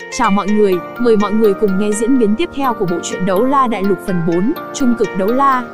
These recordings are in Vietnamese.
Chào mọi người, mời mọi người cùng nghe diễn biến tiếp theo của bộ truyện Đấu La Đại Lục phần 4, Trung cực đấu la.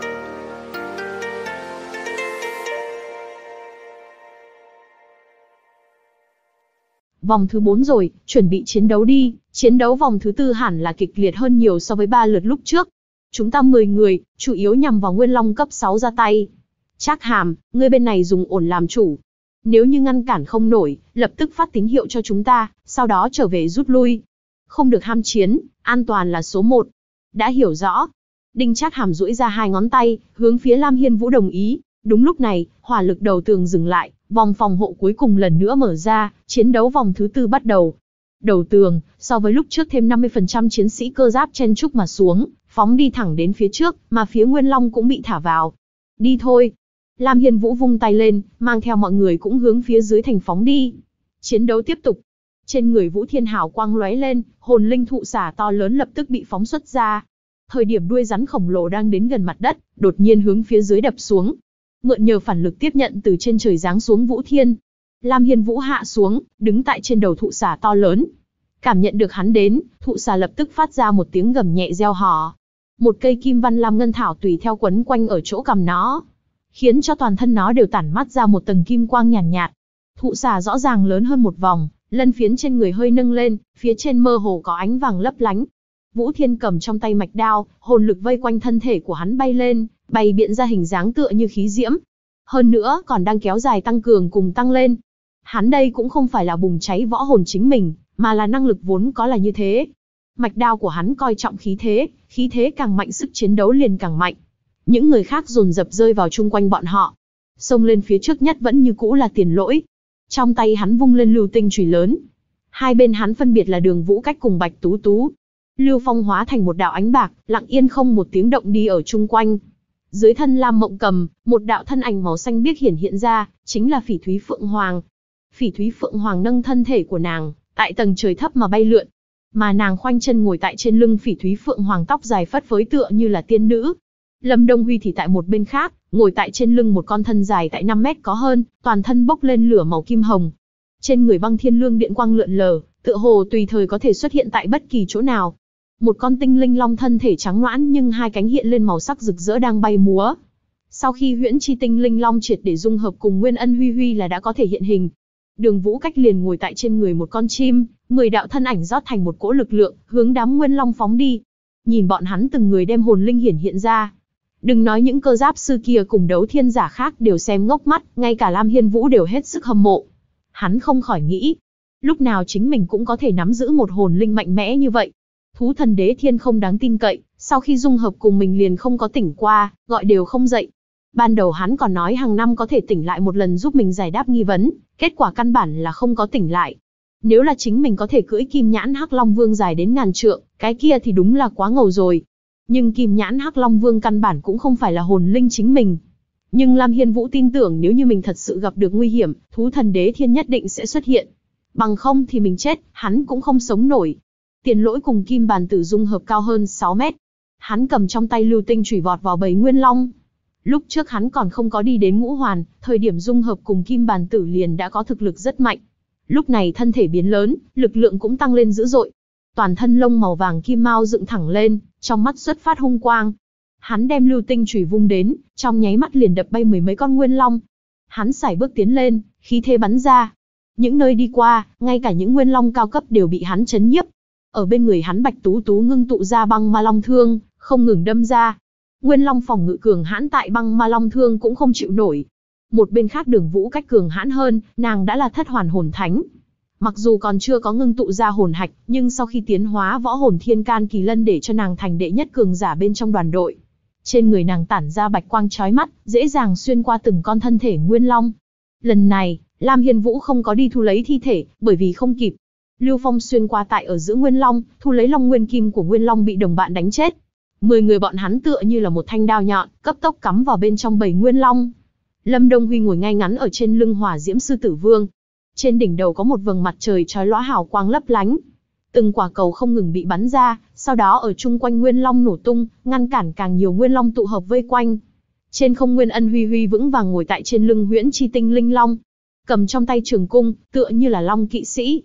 Vòng thứ 4 rồi, chuẩn bị chiến đấu đi, chiến đấu vòng thứ 4 hẳn là kịch liệt hơn nhiều so với 3 lượt lúc trước. Chúng ta 10 người, chủ yếu nhằm vào Nguyên Long cấp 6 ra tay. Trác Hàm, ngươi bên này dùng ổn làm chủ. Nếu như ngăn cản không nổi, lập tức phát tín hiệu cho chúng ta, sau đó trở về rút lui. Không được ham chiến, an toàn là số 1. Đã hiểu rõ. Đinh Trác Hàm duỗi ra 2 ngón tay, hướng phía Lam Hiên Vũ đồng ý. Đúng lúc này, hỏa lực đầu tường dừng lại, vòng phòng hộ cuối cùng lần nữa mở ra, chiến đấu vòng thứ 4 bắt đầu. Đầu tường, so với lúc trước thêm 50% chiến sĩ cơ giáp chen chúc mà xuống, phóng đi thẳng đến phía trước, mà phía Nguyên Long cũng bị thả vào. Đi thôi. Lam Hiên Vũ vung tay lên, mang theo mọi người cũng hướng phía dưới thành phóng đi. Chiến đấu tiếp tục. Trên người Vũ Thiên hào quang lóe lên, hồn linh thụ xả to lớn lập tức bị phóng xuất ra. Thời điểm đuôi rắn khổng lồ đang đến gần mặt đất, đột nhiên hướng phía dưới đập xuống. Mượn nhờ phản lực tiếp nhận từ trên trời giáng xuống Vũ Thiên. Lam Hiên Vũ hạ xuống, đứng tại trên đầu thụ xả to lớn. Cảm nhận được hắn đến, thụ xả lập tức phát ra một tiếng gầm nhẹ reo hò. Một cây kim văn lam ngân thảo tùy theo quấn quanh ở chỗ cằm nó, khiến cho toàn thân nó đều tản mát ra một tầng kim quang nhàn nhạt. Thụ xả rõ ràng lớn hơn một vòng, lân phiến trên người hơi nâng lên, phía trên mơ hồ có ánh vàng lấp lánh. Vũ Thiên cầm trong tay mạch đao, hồn lực vây quanh thân thể của hắn bay lên, bày biện ra hình dáng tựa như khí diễm. Hơn nữa còn đang kéo dài tăng cường cùng tăng lên. Hắn đây cũng không phải là bùng cháy võ hồn chính mình, mà là năng lực vốn có là như thế. Mạch đao của hắn coi trọng khí thế càng mạnh sức chiến đấu liền càng mạnh. Những người khác dồn dập rơi vào chung quanh bọn họ. Xông lên phía trước nhất vẫn như cũ là Tiền Lỗi. Trong tay hắn vung lên lưu tinh chùy lớn. Hai bên hắn phân biệt là Đường Vũ Cách cùng Bạch Tú Tú. Lưu Phong hóa thành một đạo ánh bạc, lặng yên không một tiếng động đi ở chung quanh. Dưới thân Lam Mộng Cầm, một đạo thân ảnh màu xanh biếc hiện ra, chính là Phỉ Thúy Phượng Hoàng. Phỉ Thúy Phượng Hoàng nâng thân thể của nàng, tại tầng trời thấp mà bay lượn. Mà nàng khoanh chân ngồi tại trên lưng Phỉ Thúy Phượng Hoàng, tóc dài phất phới tựa như là tiên nữ. Lâm Đông Huy thì tại một bên khác, ngồi tại trên lưng một con thân dài tại 5 mét có hơn, toàn thân bốc lên lửa màu kim hồng. Trên người băng thiên lương điện quang lượn lờ, tựa hồ tùy thời có thể xuất hiện tại bất kỳ chỗ nào. Một con tinh linh long thân thể trắng loãng nhưng hai cánh hiện lên màu sắc rực rỡ đang bay múa. Sau khi huyễn chi tinh linh long triệt để dung hợp cùng Nguyên Ân Huy Huy là đã có thể hiện hình. Đường Vũ Cách liền ngồi tại trên người một con chim, 10 đạo thân ảnh rót thành một cỗ lực lượng, hướng đám Nguyên Long phóng đi. Nhìn bọn hắn từng người đem hồn linh hiện ra. Đừng nói những cơ giáp sư kia cùng đấu thiên giả khác đều xem ngốc mắt, ngay cả Lam Hiên Vũ đều hết sức hâm mộ. Hắn không khỏi nghĩ, lúc nào chính mình cũng có thể nắm giữ một hồn linh mạnh mẽ như vậy. Thú thần Đế Thiên không đáng tin cậy, sau khi dung hợp cùng mình liền không có tỉnh qua, gọi đều không dậy. Ban đầu hắn còn nói hàng năm có thể tỉnh lại một lần giúp mình giải đáp nghi vấn, kết quả căn bản là không có tỉnh lại. Nếu là chính mình có thể cưỡi Kim Nhãn Hắc Long Vương dài đến 1000 trượng, cái kia thì đúng là quá ngầu rồi. Nhưng Kim Nhãn Hắc Long Vương căn bản cũng không phải là hồn linh chính mình. Nhưng Lam Hiên Vũ tin tưởng nếu như mình thật sự gặp được nguy hiểm, thú thần Đế Thiên nhất định sẽ xuất hiện. Bằng không thì mình chết, hắn cũng không sống nổi. Tiền Lỗi cùng Kim Bàn Tử dung hợp cao hơn 6 mét. Hắn cầm trong tay lưu tinh chủy vọt vào bầy Nguyên Long. Lúc trước hắn còn không có đi đến ngũ hoàn, thời điểm dung hợp cùng Kim Bàn Tử liền đã có thực lực rất mạnh. Lúc này thân thể biến lớn, lực lượng cũng tăng lên dữ dội. Toàn thân lông màu vàng kim mao dựng thẳng lên, trong mắt xuất phát hung quang. Hắn đem lưu tinh chủy vung đến, trong nháy mắt liền đập bay 10 mấy con Nguyên Long. Hắn sải bước tiến lên, khí thế bắn ra. Những nơi đi qua, ngay cả những Nguyên Long cao cấp đều bị hắn chấn nhiếp. Ở bên người hắn Bạch Tú Tú ngưng tụ ra băng ma long thương, không ngừng đâm ra. Nguyên Long phòng ngự cường hãn tại băng ma long thương cũng không chịu nổi. Một bên khác Đường Vũ Cách cường hãn hơn, nàng đã là thất hoàn hồn thánh. Mặc dù còn chưa có ngưng tụ ra hồn hạch, nhưng sau khi tiến hóa võ hồn thiên can kỳ lân để cho nàng thành đệ nhất cường giả bên trong đoàn đội. Trên người nàng tản ra bạch quang chói mắt, dễ dàng xuyên qua từng con thân thể Nguyên Long. Lần này, Lam Hiên Vũ không có đi thu lấy thi thể, bởi vì không kịp. Lưu Phong xuyên qua tại ở giữa Nguyên Long, thu lấy Long Nguyên Kim của Nguyên Long bị đồng bạn đánh chết. 10 người bọn hắn tựa như là một thanh đao nhọn, cấp tốc cắm vào bên trong bầy Nguyên Long. Lâm Đông Huy ngồi ngay ngắn ở trên lưng Hỏa Diễm Sư Tử Vương. Trên đỉnh đầu có một vầng mặt trời chói lóa hào quang lấp lánh. Từng quả cầu không ngừng bị bắn ra, sau đó ở chung quanh Nguyên Long nổ tung, ngăn cản càng nhiều Nguyên Long tụ hợp vây quanh. Trên không Nguyên Ân Huy Huy vững vàng ngồi tại trên lưng Huyễn Chi Tinh Linh Long, cầm trong tay trường cung, tựa như là Long kỵ sĩ.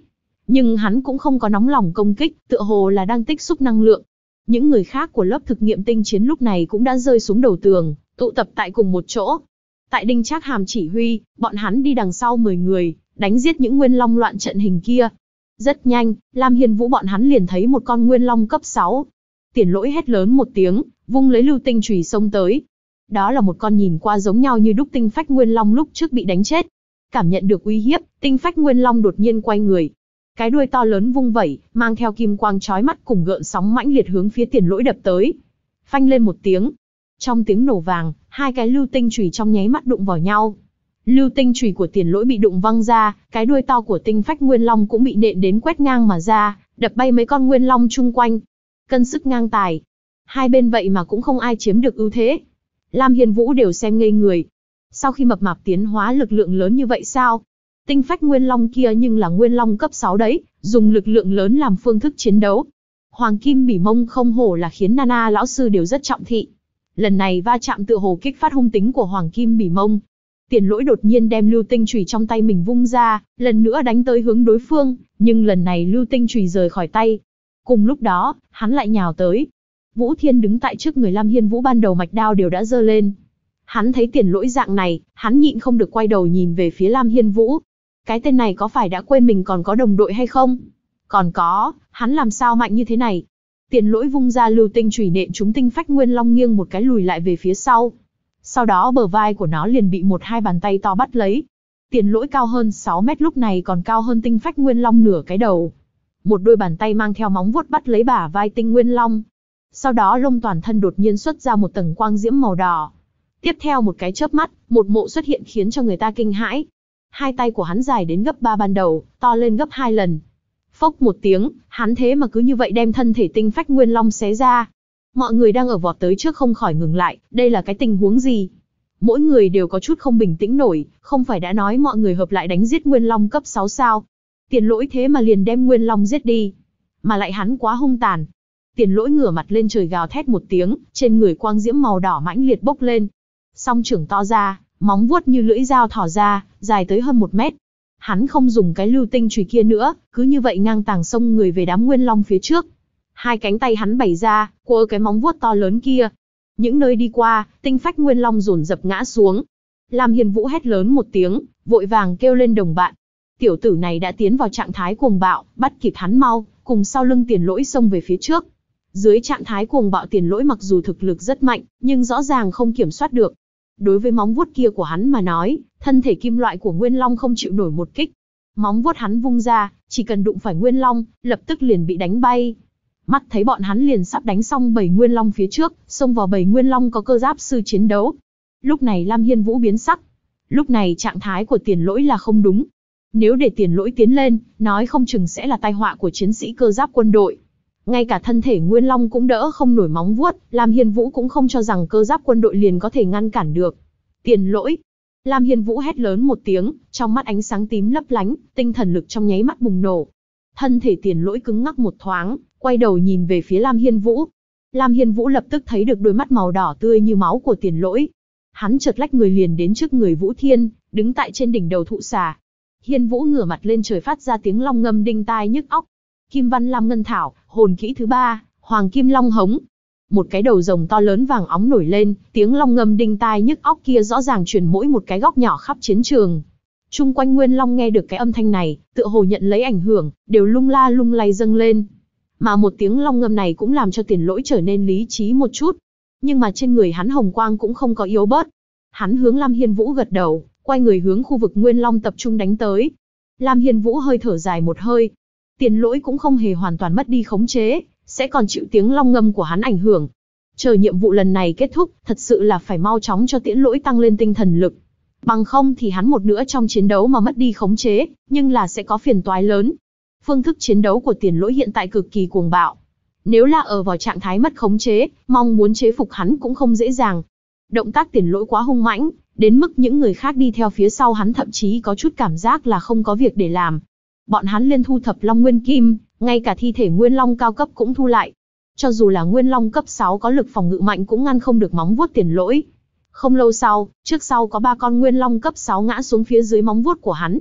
Nhưng hắn cũng không có nóng lòng công kích, tựa hồ là đang tích xúc năng lượng. Những người khác của lớp thực nghiệm tinh chiến lúc này cũng đã rơi xuống đầu tường, tụ tập tại cùng một chỗ. Tại Đinh Trác Hàm chỉ huy, bọn hắn đi đằng sau 10 người, đánh giết những nguyên long loạn trận hình kia. Rất nhanh, Lam Hiên Vũ bọn hắn liền thấy một con nguyên long cấp 6. Tiền Lỗi hét lớn một tiếng, vung lấy lưu tinh chùy xông tới. Đó là một con nhìn qua giống nhau như đúc tinh phách nguyên long lúc trước bị đánh chết. Cảm nhận được uy hiếp, tinh phách nguyên long đột nhiên quay người. Cái đuôi to lớn vung vẩy, mang theo kim quang chói mắt cùng gợn sóng mãnh liệt hướng phía Tiền Lỗi đập tới. Phanh lên một tiếng. Trong tiếng nổ vàng, hai cái lưu tinh chùy trong nháy mắt đụng vào nhau. Lưu tinh chùy của Tiền Lỗi bị đụng văng ra, cái đuôi to của tinh phách nguyên long cũng bị nện đến quét ngang mà ra, đập bay mấy con nguyên long chung quanh. Cân sức ngang tài. Hai bên vậy mà cũng không ai chiếm được ưu thế. Lam Hiên Vũ đều xem ngây người. Sau khi mập mạp tiến hóa lực lượng lớn như vậy sao? Tinh phách nguyên long kia nhưng là nguyên long cấp 6 đấy, dùng lực lượng lớn làm phương thức chiến đấu. Hoàng kim bỉ mông không hổ là khiến Nana lão sư đều rất trọng thị. Lần này va chạm tựa hồ kích phát hung tính của Hoàng kim bỉ mông. Tiền Lỗi đột nhiên đem lưu tinh chùy trong tay mình vung ra, lần nữa đánh tới hướng đối phương, nhưng lần này lưu tinh chùy rời khỏi tay. Cùng lúc đó, hắn lại nhào tới. Vũ Thiên đứng tại trước người Lam Hiên Vũ, ban đầu mạch đao đều đã giơ lên. Hắn thấy Tiền Lỗi dạng này, hắn nhịn không được quay đầu nhìn về phía Lam Hiên Vũ. Cái tên này có phải đã quên mình còn có đồng đội hay không? Còn có, hắn làm sao mạnh như thế này? Tiền Lỗi vung ra lưu tinh chùy nện trúng tinh phách nguyên long nghiêng một cái lùi lại về phía sau. Sau đó bờ vai của nó liền bị một hai bàn tay to bắt lấy. Tiền Lỗi cao hơn 6 mét lúc này còn cao hơn tinh phách nguyên long nửa cái đầu. Một đôi bàn tay mang theo móng vuốt bắt lấy bả vai tinh nguyên long. Sau đó lông toàn thân đột nhiên xuất ra một tầng quang diễm màu đỏ. Tiếp theo một cái chớp mắt, một mộ xuất hiện khiến cho người ta kinh hãi. Hai tay của hắn dài đến gấp 3 ban đầu, to lên gấp 2 lần. Phốc một tiếng, hắn thế mà cứ như vậy đem thân thể tinh phách nguyên long xé ra. Mọi người đang ở vọt tới trước không khỏi ngừng lại, đây là cái tình huống gì? Mỗi người đều có chút không bình tĩnh nổi, không phải đã nói mọi người hợp lại đánh giết nguyên long cấp 6 sao? Tiền Lỗi thế mà liền đem nguyên long giết đi. Mà lại hắn quá hung tàn. Tiền Lỗi ngửa mặt lên trời gào thét một tiếng, trên người quang diễm màu đỏ mãnh liệt bốc lên. Song trưởng to ra, móng vuốt như lưỡi dao thỏ ra, dài tới hơn 1 mét. Hắn không dùng cái lưu tinh chùy kia nữa, cứ như vậy ngang tàng xông người về đám nguyên long phía trước. Hai cánh tay hắn bày ra, quơ cái móng vuốt to lớn kia. Những nơi đi qua, tinh phách nguyên long dồn dập ngã xuống. Lam Hiên Vũ hét lớn một tiếng, vội vàng kêu lên đồng bạn. Tiểu tử này đã tiến vào trạng thái cuồng bạo, bắt kịp hắn mau, cùng sau lưng Tiền Lỗi xông về phía trước. Dưới trạng thái cuồng bạo Tiền Lỗi mặc dù thực lực rất mạnh, nhưng rõ ràng không kiểm soát được. Đối với móng vuốt kia của hắn mà nói, thân thể kim loại của Nguyên Long không chịu nổi một kích. Móng vuốt hắn vung ra, chỉ cần đụng phải Nguyên Long, lập tức liền bị đánh bay. Mắt thấy bọn hắn liền sắp đánh xong bầy Nguyên Long phía trước, xông vào bầy Nguyên Long có cơ giáp sư chiến đấu. Lúc này Lam Hiên Vũ biến sắc. Lúc này trạng thái của Tiền Lỗi là không đúng. Nếu để Tiền Lỗi tiến lên, nói không chừng sẽ là tai họa của chiến sĩ cơ giáp quân đội. Ngay cả thân thể Nguyên Long cũng đỡ không nổi móng vuốt, Lam Hiên Vũ cũng không cho rằng cơ giáp quân đội liền có thể ngăn cản được. Tiền Lỗi! Lam Hiên Vũ hét lớn một tiếng, trong mắt ánh sáng tím lấp lánh, tinh thần lực trong nháy mắt bùng nổ. Thân thể Tiền Lỗi cứng ngắc một thoáng, quay đầu nhìn về phía Lam Hiên Vũ. Lam Hiên Vũ lập tức thấy được đôi mắt màu đỏ tươi như máu của Tiền Lỗi. Hắn chợt lách người liền đến trước người Vũ Thiên, đứng tại trên đỉnh đầu thụ xà. Hiên Vũ ngửa mặt lên trời phát ra tiếng long ngâm đinh tai nhức óc. Kim Văn Lam Ngân Thảo, hồn kỹ thứ 3, Hoàng Kim Long Hống. Một cái đầu rồng to lớn vàng óng nổi lên, tiếng long ngâm đinh tai nhức óc kia rõ ràng truyền mỗi một cái góc nhỏ khắp chiến trường. Chung quanh Nguyên Long nghe được cái âm thanh này, tựa hồ nhận lấy ảnh hưởng, đều lung la lung lay dâng lên. Mà một tiếng long ngâm này cũng làm cho Tiền Lỗi trở nên lý trí một chút. Nhưng mà trên người hắn hồng quang cũng không có yếu bớt. Hắn hướng Lam Hiên Vũ gật đầu, quay người hướng khu vực Nguyên Long tập trung đánh tới. Lam Hiên Vũ hơi thở dài một hơi. Tiền Lỗi cũng không hề hoàn toàn mất đi khống chế, sẽ còn chịu tiếng long ngâm của hắn ảnh hưởng. Chờ nhiệm vụ lần này kết thúc, thật sự là phải mau chóng cho Tiễn Lỗi tăng lên tinh thần lực. Bằng không thì hắn một nữa trong chiến đấu mà mất đi khống chế, nhưng là sẽ có phiền toái lớn. Phương thức chiến đấu của Tiền Lỗi hiện tại cực kỳ cuồng bạo. Nếu là ở vào trạng thái mất khống chế, mong muốn chế phục hắn cũng không dễ dàng. Động tác Tiền Lỗi quá hung mãnh, đến mức những người khác đi theo phía sau hắn thậm chí có chút cảm giác là không có việc để làm. Bọn hắn liên thu thập Long Nguyên Kim, ngay cả thi thể Nguyên Long cao cấp cũng thu lại. Cho dù là Nguyên Long cấp 6 có lực phòng ngự mạnh cũng ngăn không được móng vuốt Tiền Lỗi. Không lâu sau, trước sau có 3 con Nguyên Long cấp 6 ngã xuống phía dưới móng vuốt của hắn.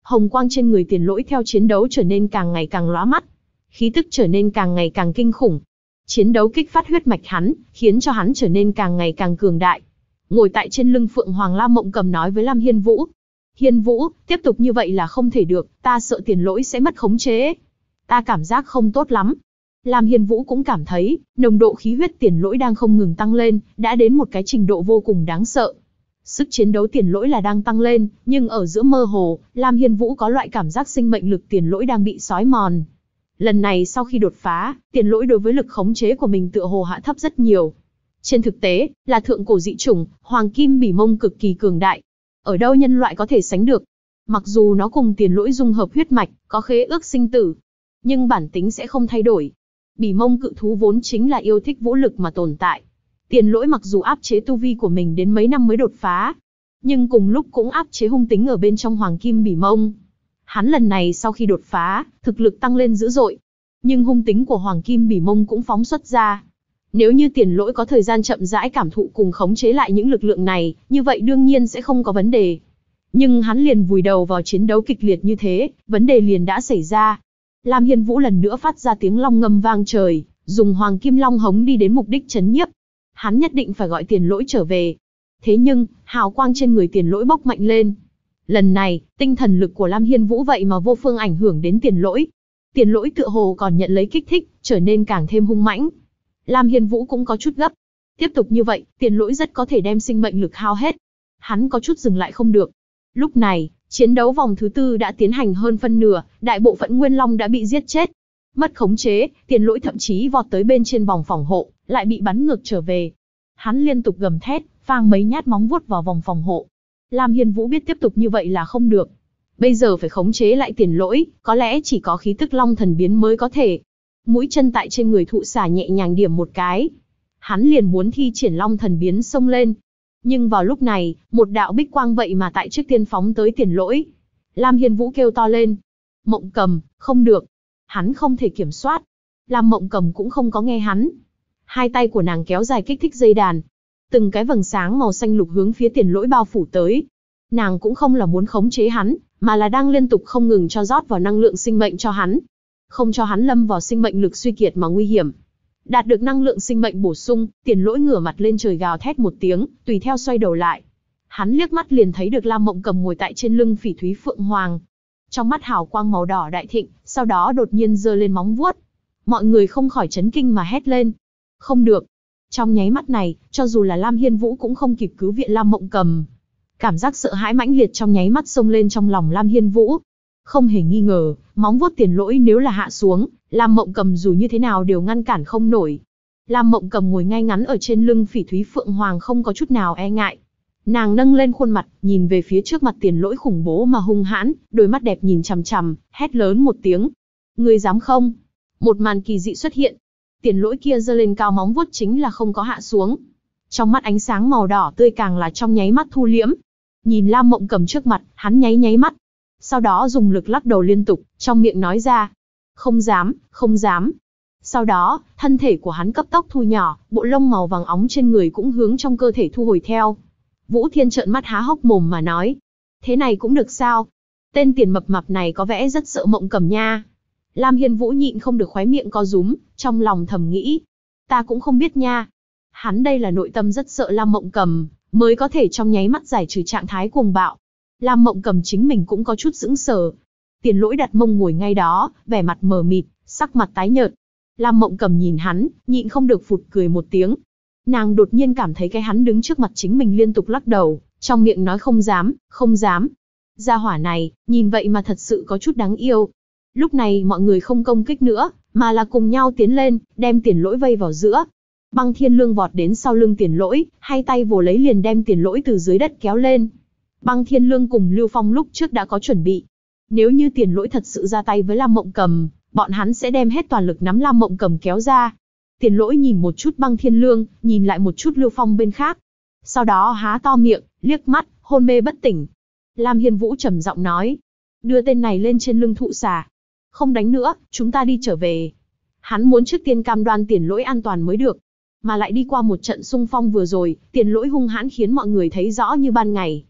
Hồng quang trên người Tiền Lỗi theo chiến đấu trở nên càng ngày càng lóa mắt. Khí tức trở nên càng ngày càng kinh khủng. Chiến đấu kích phát huyết mạch hắn, khiến cho hắn trở nên càng ngày càng cường đại. Ngồi tại trên lưng Phượng Hoàng, Lam Mộng Cầm nói với Lam Hiên Vũ. Hiên Vũ, tiếp tục như vậy là không thể được, ta sợ Tiền Lỗi sẽ mất khống chế. Ta cảm giác không tốt lắm. Lam Hiên Vũ cũng cảm thấy, nồng độ khí huyết Tiền Lỗi đang không ngừng tăng lên, đã đến một cái trình độ vô cùng đáng sợ. Sức chiến đấu Tiền Lỗi là đang tăng lên, nhưng ở giữa mơ hồ, Lam Hiên Vũ có loại cảm giác sinh mệnh lực Tiền Lỗi đang bị xói mòn. Lần này sau khi đột phá, Tiền Lỗi đối với lực khống chế của mình tựa hồ hạ thấp rất nhiều. Trên thực tế, là thượng cổ dị chủng, Hoàng Kim Bỉ Mông cực kỳ cường đại. Ở đâu nhân loại có thể sánh được? Mặc dù nó cùng Tiền Lỗi dung hợp huyết mạch, có khế ước sinh tử, nhưng bản tính sẽ không thay đổi. Bỉ Mông cự thú vốn chính là yêu thích vũ lực mà tồn tại. Tiền Lỗi mặc dù áp chế tu vi của mình đến mấy năm mới đột phá, nhưng cùng lúc cũng áp chế hung tính ở bên trong Hoàng Kim Bỉ Mông. Hắn lần này sau khi đột phá, thực lực tăng lên dữ dội, nhưng hung tính của Hoàng Kim Bỉ Mông cũng phóng xuất ra. Nếu như Tiền Lỗi có thời gian chậm rãi cảm thụ cùng khống chế lại những lực lượng này, như vậy đương nhiên sẽ không có vấn đề. Nhưng hắn liền vùi đầu vào chiến đấu kịch liệt như thế, vấn đề liền đã xảy ra. Lam Hiên Vũ lần nữa phát ra tiếng long ngâm vang trời, dùng Hoàng Kim Long hống đi đến mục đích trấn nhiếp. Hắn nhất định phải gọi Tiền Lỗi trở về. Thế nhưng, hào quang trên người Tiền Lỗi bốc mạnh lên. Lần này, tinh thần lực của Lam Hiên Vũ vậy mà vô phương ảnh hưởng đến Tiền Lỗi. Tiền Lỗi tựa hồ còn nhận lấy kích thích, trở nên càng thêm hung mãnh. Lam Hiên Vũ cũng có chút gấp. Tiếp tục như vậy, Tiền Lỗi rất có thể đem sinh mệnh lực hao hết. Hắn có chút dừng lại không được. Lúc này, chiến đấu vòng thứ tư đã tiến hành hơn phân nửa, đại bộ phận Nguyên Long đã bị giết chết. Mất khống chế, Tiền Lỗi thậm chí vọt tới bên trên vòng phòng hộ, lại bị bắn ngược trở về. Hắn liên tục gầm thét, phang mấy nhát móng vuốt vào vòng phòng hộ. Lam Hiên Vũ biết tiếp tục như vậy là không được. Bây giờ phải khống chế lại Tiền Lỗi, có lẽ chỉ có khí tức Long Thần biến mới có thể. Mũi chân tại trên người thụ xà nhẹ nhàng điểm một cái. Hắn liền muốn thi triển Long Thần biến xông lên. Nhưng vào lúc này, một đạo bích quang vậy mà tại trước tiên phóng tới Tiền Lỗi. Lam Hiên Vũ kêu to lên. Mộng Cầm, không được. Hắn không thể kiểm soát. Lam Mộng Cầm cũng không có nghe hắn. Hai tay của nàng kéo dài kích thích dây đàn. Từng cái vầng sáng màu xanh lục hướng phía Tiền Lỗi bao phủ tới. Nàng cũng không là muốn khống chế hắn, mà là đang liên tục không ngừng cho rót vào năng lượng sinh mệnh cho hắn. Không cho hắn lâm vào sinh mệnh lực suy kiệt mà nguy hiểm. Đạt được năng lượng sinh mệnh bổ sung, Tiền Lỗi ngửa mặt lên trời gào thét một tiếng, tùy theo xoay đầu lại. Hắn liếc mắt liền thấy được Lam Mộng Cầm ngồi tại trên lưng Phỉ Thúy Phượng Hoàng. Trong mắt hào quang màu đỏ đại thịnh, sau đó đột nhiên giơ lên móng vuốt. Mọi người không khỏi chấn kinh mà hét lên. Không được. Trong nháy mắt này, cho dù là Lam Hiên Vũ cũng không kịp cứu viện Lam Mộng Cầm. Cảm giác sợ hãi mãnh liệt trong nháy mắt xông lên trong lòng Lam Hiên Vũ. Không hề nghi ngờ, móng vuốt Tiền Lỗi nếu là hạ xuống, Lam Mộng Cầm dù như thế nào đều ngăn cản không nổi. Lam Mộng Cầm ngồi ngay ngắn ở trên lưng Phỉ Thúy Phượng Hoàng không có chút nào e ngại. Nàng nâng lên khuôn mặt, nhìn về phía trước mặt Tiền Lỗi khủng bố mà hung hãn, đôi mắt đẹp nhìn chằm chằm, hét lớn một tiếng. Ngươi dám không? Một màn kỳ dị xuất hiện. Tiền Lỗi kia giơ lên cao móng vuốt chính là không có hạ xuống. Trong mắt ánh sáng màu đỏ tươi càng là trong nháy mắt thu liễm. Nhìn Lam Mộng Cầm trước mặt, hắn nháy mắt. Sau đó dùng lực lắc đầu liên tục, trong miệng nói ra. Không dám, không dám. Sau đó, thân thể của hắn cấp tốc thu nhỏ, bộ lông màu vàng óng trên người cũng hướng trong cơ thể thu hồi theo. Vũ Thiên trợn mắt há hốc mồm mà nói. Thế này cũng được sao? Tên tiền mập mạp này có vẻ rất sợ Mộng Cầm nha. Lam Hiên Vũ nhịn không được khóe miệng co rúm, trong lòng thầm nghĩ. Ta cũng không biết nha. Hắn đây là nội tâm rất sợ Lam Mộng Cầm, mới có thể trong nháy mắt giải trừ trạng thái cuồng bạo. Lam Mộng Cầm chính mình cũng có chút sững sờ. Tiền Lỗi đặt mông ngồi ngay đó, vẻ mặt mờ mịt, sắc mặt tái nhợt. Lam Mộng Cầm nhìn hắn, nhịn không được phụt cười một tiếng. Nàng đột nhiên cảm thấy cái hắn đứng trước mặt chính mình liên tục lắc đầu, trong miệng nói không dám, không dám. Gia hỏa này, nhìn vậy mà thật sự có chút đáng yêu. Lúc này mọi người không công kích nữa, mà là cùng nhau tiến lên, đem Tiền Lỗi vây vào giữa. Băng Thiên Lương vọt đến sau lưng Tiền Lỗi, hai tay vồ lấy liền đem Tiền Lỗi từ dưới đất kéo lên. Băng Thiên Lương cùng Lưu Phong lúc trước đã có chuẩn bị. Nếu như Tiền Lỗi thật sự ra tay với Lam Mộng Cầm, bọn hắn sẽ đem hết toàn lực nắm Lam Mộng Cầm kéo ra. Tiền Lỗi nhìn một chút Băng Thiên Lương, nhìn lại một chút Lưu Phong bên khác. Sau đó há to miệng, liếc mắt, hôn mê bất tỉnh. Lam Hiên Vũ trầm giọng nói. Đưa tên này lên trên lưng thụ xà. Không đánh nữa, chúng ta đi trở về. Hắn muốn trước tiên cam đoan Tiền Lỗi an toàn mới được. Mà lại đi qua một trận xung phong vừa rồi, Tiền Lỗi hung hãn khiến mọi người thấy rõ như ban ngày.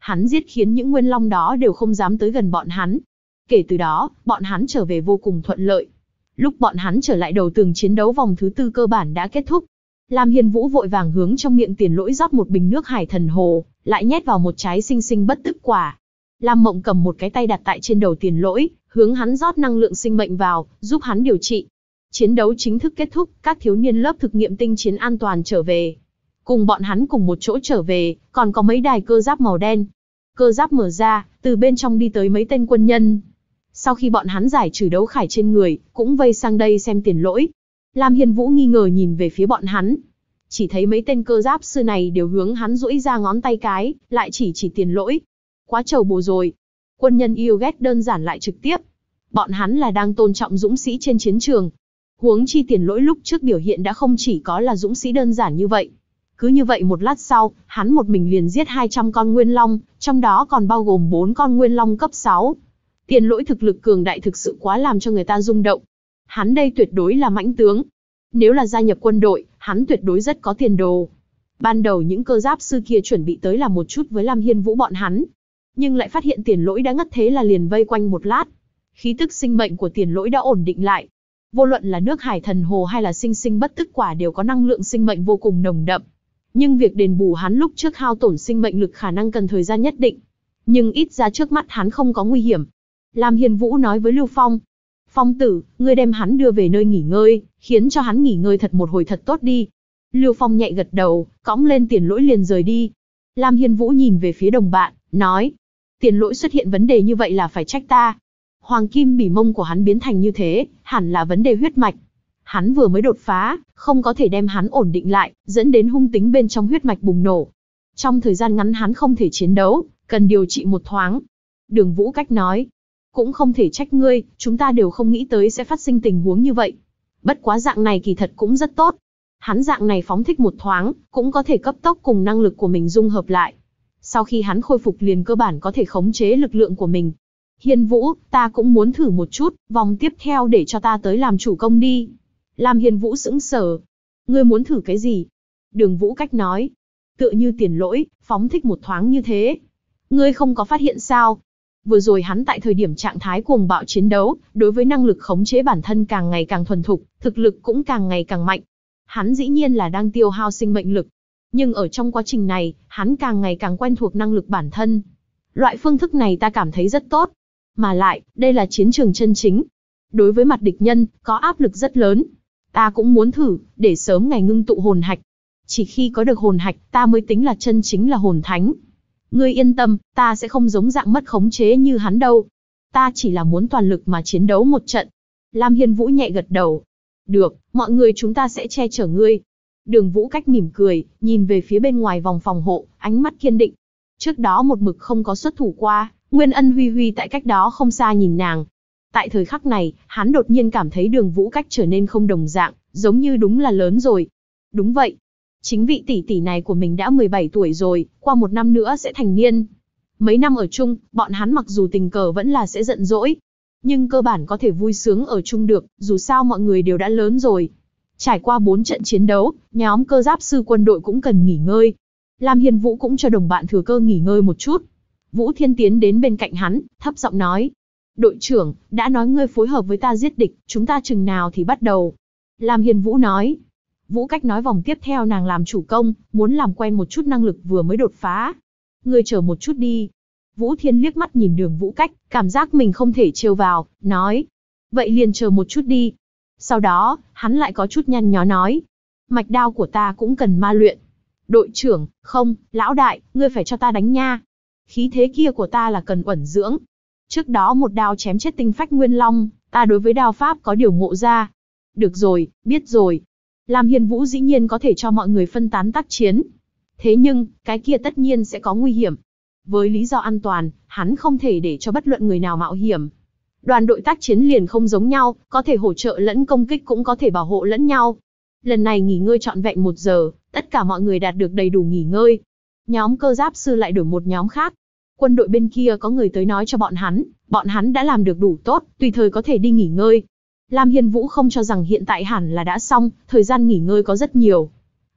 Hắn giết khiến những nguyên long đó đều không dám tới gần bọn hắn. Kể từ đó, bọn hắn trở về vô cùng thuận lợi. Lúc bọn hắn trở lại đầu tường, chiến đấu vòng thứ 4 cơ bản đã kết thúc. Lam Hiên Vũ vội vàng hướng trong miệng Tiền Lỗi rót một bình nước Hải Thần Hồ, lại nhét vào một trái sinh sinh bất tức quả. Lam Mộng cầm một cái tay đặt tại trên đầu Tiền Lỗi, hướng hắn rót năng lượng sinh mệnh vào, giúp hắn điều trị. Chiến đấu chính thức kết thúc, các thiếu niên lớp thực nghiệm tinh chiến an toàn trở về. Cùng bọn hắn cùng một chỗ trở về, còn có mấy đài cơ giáp màu đen. Cơ giáp mở ra, từ bên trong đi tới mấy tên quân nhân. Sau khi bọn hắn giải trừ đấu khải trên người, cũng vây sang đây xem Tiền Lỗi. Lam Hiên Vũ nghi ngờ nhìn về phía bọn hắn. Chỉ thấy mấy tên cơ giáp sư này đều hướng hắn duỗi ra ngón tay cái, lại chỉ Tiền Lỗi. Quá trầu bồ rồi. Quân nhân yêu ghét đơn giản lại trực tiếp. Bọn hắn là đang tôn trọng dũng sĩ trên chiến trường. Huống chi Tiền Lỗi lúc trước biểu hiện đã không chỉ có là dũng sĩ đơn giản như vậy. Cứ như vậy một lát sau, hắn một mình liền giết 200 con nguyên long, trong đó còn bao gồm 4 con nguyên long cấp 6. Tiền Lỗi thực lực cường đại thực sự quá làm cho người ta rung động. Hắn đây tuyệt đối là mãnh tướng. Nếu là gia nhập quân đội, hắn tuyệt đối rất có tiền đồ. Ban đầu những cơ giáp sư kia chuẩn bị tới làm một chút với Lam Hiên Vũ bọn hắn, nhưng lại phát hiện Tiền Lỗi đã ngất, thế là liền vây quanh một lát. Khí tức sinh mệnh của Tiền Lỗi đã ổn định lại. Vô luận là nước Hải Thần Hồ hay là sinh sinh bất tức quả đều có năng lượng sinh mệnh vô cùng nồng đậm. Nhưng việc đền bù hắn lúc trước hao tổn sinh mệnh lực khả năng cần thời gian nhất định. Nhưng ít ra trước mắt hắn không có nguy hiểm. Lam Hiên Vũ nói với Lưu Phong. Phong tử, ngươi đem hắn đưa về nơi nghỉ ngơi, khiến cho hắn nghỉ ngơi thật một hồi thật tốt đi. Lưu Phong nhẹ gật đầu, cõng lên Tiền Lỗi liền rời đi. Lam Hiên Vũ nhìn về phía đồng bạn, nói. Tiền Lỗi xuất hiện vấn đề như vậy là phải trách ta. Hoàng kim bỉ mông của hắn biến thành như thế, hẳn là vấn đề huyết mạch. Hắn vừa mới đột phá, không có thể đem hắn ổn định lại, dẫn đến hung tính bên trong huyết mạch bùng nổ. Trong thời gian ngắn hắn không thể chiến đấu, cần điều trị một thoáng. Đường Vũ Cách nói. Cũng không thể trách ngươi, chúng ta đều không nghĩ tới sẽ phát sinh tình huống như vậy. Bất quá dạng này kỳ thật cũng rất tốt. Hắn dạng này phóng thích một thoáng, cũng có thể cấp tốc cùng năng lực của mình dung hợp lại. Sau khi hắn khôi phục liền cơ bản có thể khống chế lực lượng của mình. Hiên Vũ, ta cũng muốn thử một chút, vòng tiếp theo để cho ta tới làm chủ công đi. Lam Hiên Vũ sững sờ. Ngươi muốn thử cái gì? Đường Vũ Cách nói. Tựa như Tiền Lỗi, phóng thích một thoáng như thế. Ngươi không có phát hiện sao? Vừa rồi hắn tại thời điểm trạng thái cuồng bạo chiến đấu, đối với năng lực khống chế bản thân càng ngày càng thuần thục, thực lực cũng càng ngày càng mạnh. Hắn dĩ nhiên là đang tiêu hao sinh mệnh lực. Nhưng ở trong quá trình này, hắn càng ngày càng quen thuộc năng lực bản thân. Loại phương thức này ta cảm thấy rất tốt. Mà lại, đây là chiến trường chân chính. Đối với mặt địch nhân, có áp lực rất lớn. Ta cũng muốn thử, để sớm ngày ngưng tụ hồn hạch. Chỉ khi có được hồn hạch, ta mới tính là chân chính là hồn thánh. Ngươi yên tâm, ta sẽ không giống dạng mất khống chế như hắn đâu. Ta chỉ là muốn toàn lực mà chiến đấu một trận. Lam Hiên Vũ nhẹ gật đầu. Được, mọi người chúng ta sẽ che chở ngươi. Đường Vũ Cách mỉm cười, nhìn về phía bên ngoài vòng phòng hộ, ánh mắt kiên định. Trước đó một mực không có xuất thủ qua, Nguyên Ân Huy Huy tại cách đó không xa nhìn nàng. Tại thời khắc này, hắn đột nhiên cảm thấy Đường Vũ Cách trở nên không đồng dạng, giống như đúng là lớn rồi. Đúng vậy. Chính vị tỷ tỷ này của mình đã 17 tuổi rồi, qua một năm nữa sẽ thành niên. Mấy năm ở chung, bọn hắn mặc dù tình cờ vẫn là sẽ giận dỗi, nhưng cơ bản có thể vui sướng ở chung được, dù sao mọi người đều đã lớn rồi. Trải qua 4 trận chiến đấu, nhóm cơ giáp sư quân đội cũng cần nghỉ ngơi. Lam Hiên Vũ cũng cho đồng bạn thừa cơ nghỉ ngơi một chút. Vũ Thiên tiến đến bên cạnh hắn, thấp giọng nói. Đội trưởng, đã nói ngươi phối hợp với ta giết địch, chúng ta chừng nào thì bắt đầu. Lam Hiên Vũ nói. Vũ Cách nói vòng tiếp theo nàng làm chủ công, muốn làm quen một chút năng lực vừa mới đột phá. Ngươi chờ một chút đi. Vũ Thiên liếc mắt nhìn Đường Vũ Cách, cảm giác mình không thể trêu vào, nói. Vậy liền chờ một chút đi. Sau đó, hắn lại có chút nhăn nhó nói. Mạch đao của ta cũng cần ma luyện. Đội trưởng, không, lão đại, ngươi phải cho ta đánh nha. Khí thế kia của ta là cần uẩn dưỡng. Trước đó một đao chém chết tinh phách Nguyên Long, ta đối với đao pháp có điều ngộ ra. Được rồi, biết rồi. Lam Hiên Vũ dĩ nhiên có thể cho mọi người phân tán tác chiến. Thế nhưng, cái kia tất nhiên sẽ có nguy hiểm. Với lý do an toàn, hắn không thể để cho bất luận người nào mạo hiểm. Đoàn đội tác chiến liền không giống nhau, có thể hỗ trợ lẫn công kích cũng có thể bảo hộ lẫn nhau. Lần này nghỉ ngơi trọn vẹn 1 giờ, tất cả mọi người đạt được đầy đủ nghỉ ngơi. Nhóm cơ giáp sư lại đổi một nhóm khác. Quân đội bên kia có người tới nói cho bọn hắn đã làm được đủ tốt, tùy thời có thể đi nghỉ ngơi. Lam Hiên Vũ không cho rằng hiện tại hẳn là đã xong, thời gian nghỉ ngơi có rất nhiều.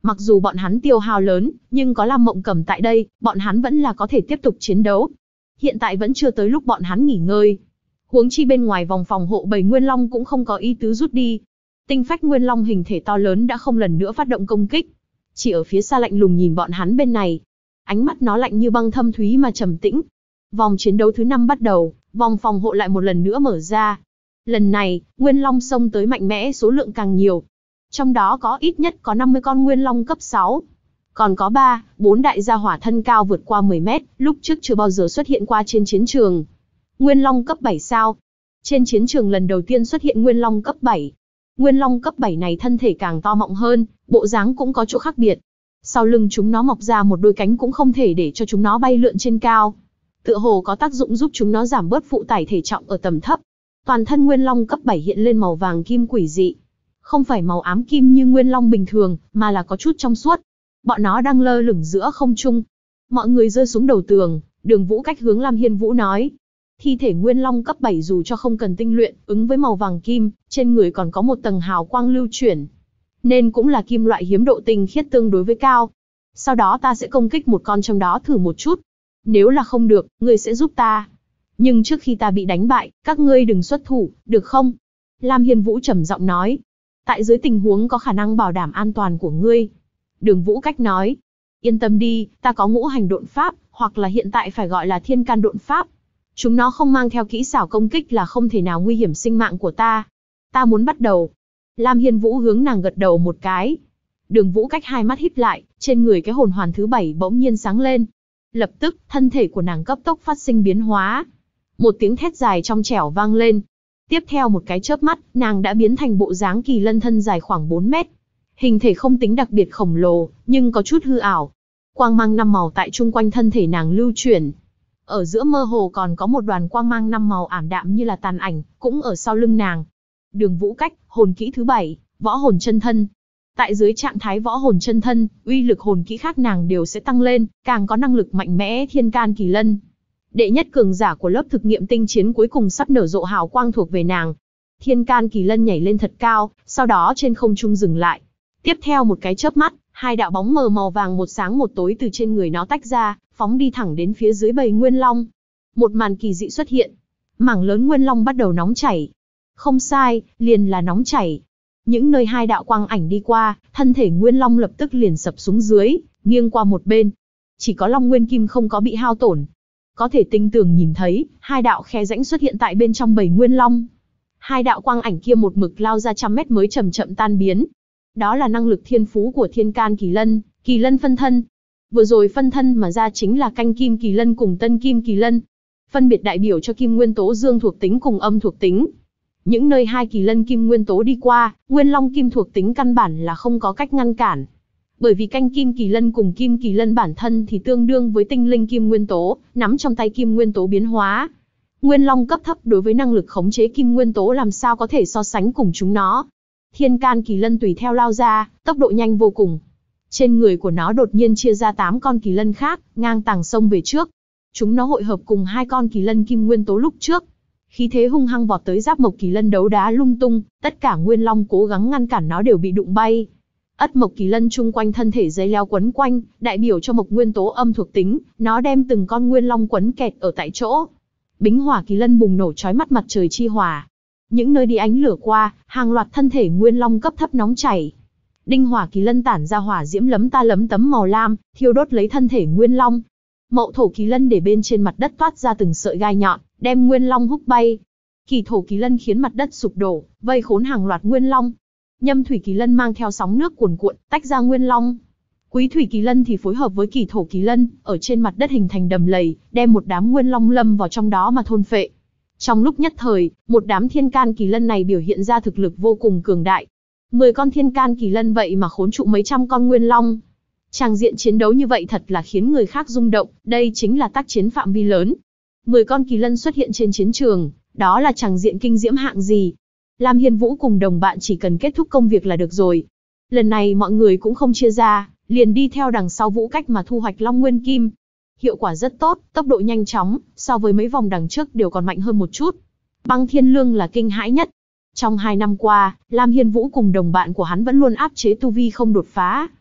Mặc dù bọn hắn tiêu hao lớn, nhưng có Lam Mộng Cầm tại đây, bọn hắn vẫn là có thể tiếp tục chiến đấu. Hiện tại vẫn chưa tới lúc bọn hắn nghỉ ngơi. Huống chi bên ngoài vòng phòng hộ bầy Nguyên Long cũng không có ý tứ rút đi. Tinh phách Nguyên Long hình thể to lớn đã không lần nữa phát động công kích. Chỉ ở phía xa lạnh lùng nhìn bọn hắn bên này. Ánh mắt nó lạnh như băng thâm thúy mà trầm tĩnh. Vòng chiến đấu thứ 5 bắt đầu, vòng phòng hộ lại một lần nữa mở ra. Lần này, Nguyên Long xông tới mạnh mẽ số lượng càng nhiều. Trong đó có ít nhất có 50 con Nguyên Long cấp 6. Còn có 3, 4 đại gia hỏa thân cao vượt qua 10 mét, lúc trước chưa bao giờ xuất hiện qua trên chiến trường. Nguyên Long cấp 7 sao? Trên chiến trường lần đầu tiên xuất hiện Nguyên Long cấp 7. Nguyên Long cấp 7 này thân thể càng to mọng hơn, bộ dáng cũng có chỗ khác biệt. Sau lưng chúng nó mọc ra một đôi cánh cũng không thể để cho chúng nó bay lượn trên cao. Tựa hồ có tác dụng giúp chúng nó giảm bớt phụ tải thể trọng ở tầm thấp. Toàn thân Nguyên Long cấp 7 hiện lên màu vàng kim quỷ dị. Không phải màu ám kim như Nguyên Long bình thường, mà là có chút trong suốt. Bọn nó đang lơ lửng giữa không trung. Mọi người rơi xuống đầu tường, Đường Vũ Cách hướng Lam Hiên Vũ nói. Thi thể Nguyên Long cấp 7 dù cho không cần tinh luyện, ứng với màu vàng kim, trên người còn có một tầng hào quang lưu chuyển. Nên cũng là kim loại hiếm độ tinh khiết tương đối với cao. Sau đó ta sẽ công kích một con trong đó thử một chút. Nếu là không được, ngươi sẽ giúp ta. Nhưng trước khi ta bị đánh bại, các ngươi đừng xuất thủ, được không? Lam Hiên Vũ trầm giọng nói. Tại dưới tình huống có khả năng bảo đảm an toàn của ngươi. Đường Vũ Cách nói. Yên tâm đi, ta có ngũ hành độn pháp, hoặc là hiện tại phải gọi là thiên can độn pháp. Chúng nó không mang theo kỹ xảo công kích là không thể nào nguy hiểm sinh mạng của ta. Ta muốn bắt đầu. Lam Hiên Vũ hướng nàng gật đầu một cái. Đường Vũ Cách hai mắt híp lại, trên người cái hồn hoàn thứ 7 bỗng nhiên sáng lên. Lập tức, thân thể của nàng cấp tốc phát sinh biến hóa. Một tiếng thét dài trong trẻo vang lên. Tiếp theo một cái chớp mắt, nàng đã biến thành bộ dáng kỳ lân thân dài khoảng 4 mét. Hình thể không tính đặc biệt khổng lồ, nhưng có chút hư ảo. Quang mang 5 màu tại chung quanh thân thể nàng lưu chuyển. Ở giữa mơ hồ còn có một đoàn quang mang 5 màu ảm đạm như là tàn ảnh, cũng ở sau lưng nàng. Đường Vũ Cách, hồn kỹ thứ 7, võ hồn chân thân. Tại dưới trạng thái võ hồn chân thân, uy lực hồn kỹ khác nàng đều sẽ tăng lên, càng có năng lực mạnh mẽ thiên can kỳ lân. Đệ nhất cường giả của lớp thực nghiệm tinh chiến cuối cùng sắp nở rộ hào quang thuộc về nàng. Thiên can kỳ lân nhảy lên thật cao, sau đó trên không trung dừng lại. Tiếp theo một cái chớp mắt, hai đạo bóng mờ màu vàng một sáng một tối từ trên người nó tách ra, phóng đi thẳng đến phía dưới bầy Nguyên Long. Một màn kỳ dị xuất hiện. Mảng lớn Nguyên Long bắt đầu nóng chảy. Không sai, liền là nóng chảy. Những nơi hai đạo quang ảnh đi qua, thân thể Nguyên Long lập tức liền sập xuống dưới, nghiêng qua một bên. Chỉ có Long Nguyên Kim không có bị hao tổn. Có thể tinh tường nhìn thấy, hai đạo khe rãnh xuất hiện tại bên trong bầy Nguyên Long. Hai đạo quang ảnh kia một mực lao ra trăm mét mới chậm chậm tan biến. Đó là năng lực thiên phú của thiên can kỳ lân phân thân. Vừa rồi phân thân mà ra chính là canh kim kỳ lân cùng tân kim kỳ lân. Phân biệt đại biểu cho kim nguyên tố dương thuộc tính cùng âm thuộc tính. Những nơi hai kỳ lân kim nguyên tố đi qua, Nguyên Long kim thuộc tính căn bản là không có cách ngăn cản. Bởi vì canh kim kỳ lân cùng kim kỳ lân bản thân thì tương đương với tinh linh kim nguyên tố, nắm trong tay kim nguyên tố biến hóa. Nguyên Long cấp thấp đối với năng lực khống chế kim nguyên tố làm sao có thể so sánh cùng chúng nó. Thiên can kỳ lân tùy theo lao ra, tốc độ nhanh vô cùng. Trên người của nó đột nhiên chia ra 8 con kỳ lân khác, ngang tàng sông về trước. Chúng nó hội hợp cùng 2 con kỳ lân kim nguyên tố lúc trước. Khí thế hung hăng vọt tới Giáp Mộc kỳ lân đấu đá lung tung, tất cả Nguyên Long cố gắng ngăn cản nó đều bị đụng bay. Ất Mộc kỳ lân chung quanh thân thể dây leo quấn quanh, đại biểu cho mộc nguyên tố âm thuộc tính, nó đem từng con Nguyên Long quấn kẹt ở tại chỗ. Bính hỏa kỳ lân bùng nổ chói mắt mặt trời chi hỏa. Những nơi đi ánh lửa qua, hàng loạt thân thể Nguyên Long cấp thấp nóng chảy. Đinh hỏa kỳ lân tản ra hỏa diễm lấm ta lấm tấm màu lam, thiêu đốt lấy thân thể Nguyên Long. Mậu thổ kỳ lân để bên trên mặt đất toát ra từng sợi gai nhọn, đem Nguyên Long húc bay. Kỳ thổ kỳ lân khiến mặt đất sụp đổ, vây khốn hàng loạt Nguyên Long. Nhâm thủy kỳ lân mang theo sóng nước cuồn cuộn, tách ra Nguyên Long. Quý thủy kỳ lân thì phối hợp với kỳ thổ kỳ lân, ở trên mặt đất hình thành đầm lầy, đem một đám Nguyên Long lâm vào trong đó mà thôn phệ. Trong lúc nhất thời, một đám thiên can kỳ lân này biểu hiện ra thực lực vô cùng cường đại. 10 con thiên can kỳ lân vậy mà khốn trụ mấy trăm con Nguyên Long. Tràng diện chiến đấu như vậy thật là khiến người khác rung động, đây chính là tác chiến phạm vi lớn. 10 con kỳ lân xuất hiện trên chiến trường, đó là tràng diện kinh diễm hạng gì. Lam Hiên Vũ cùng đồng bạn chỉ cần kết thúc công việc là được rồi. Lần này mọi người cũng không chia ra, liền đi theo đằng sau Vũ Cách mà thu hoạch Long Nguyên Kim. Hiệu quả rất tốt, tốc độ nhanh chóng, so với mấy vòng đằng trước đều còn mạnh hơn một chút. Băng Thiên Lương là kinh hãi nhất. Trong 2 năm qua, Lam Hiên Vũ cùng đồng bạn của hắn vẫn luôn áp chế tu vi không đột phá.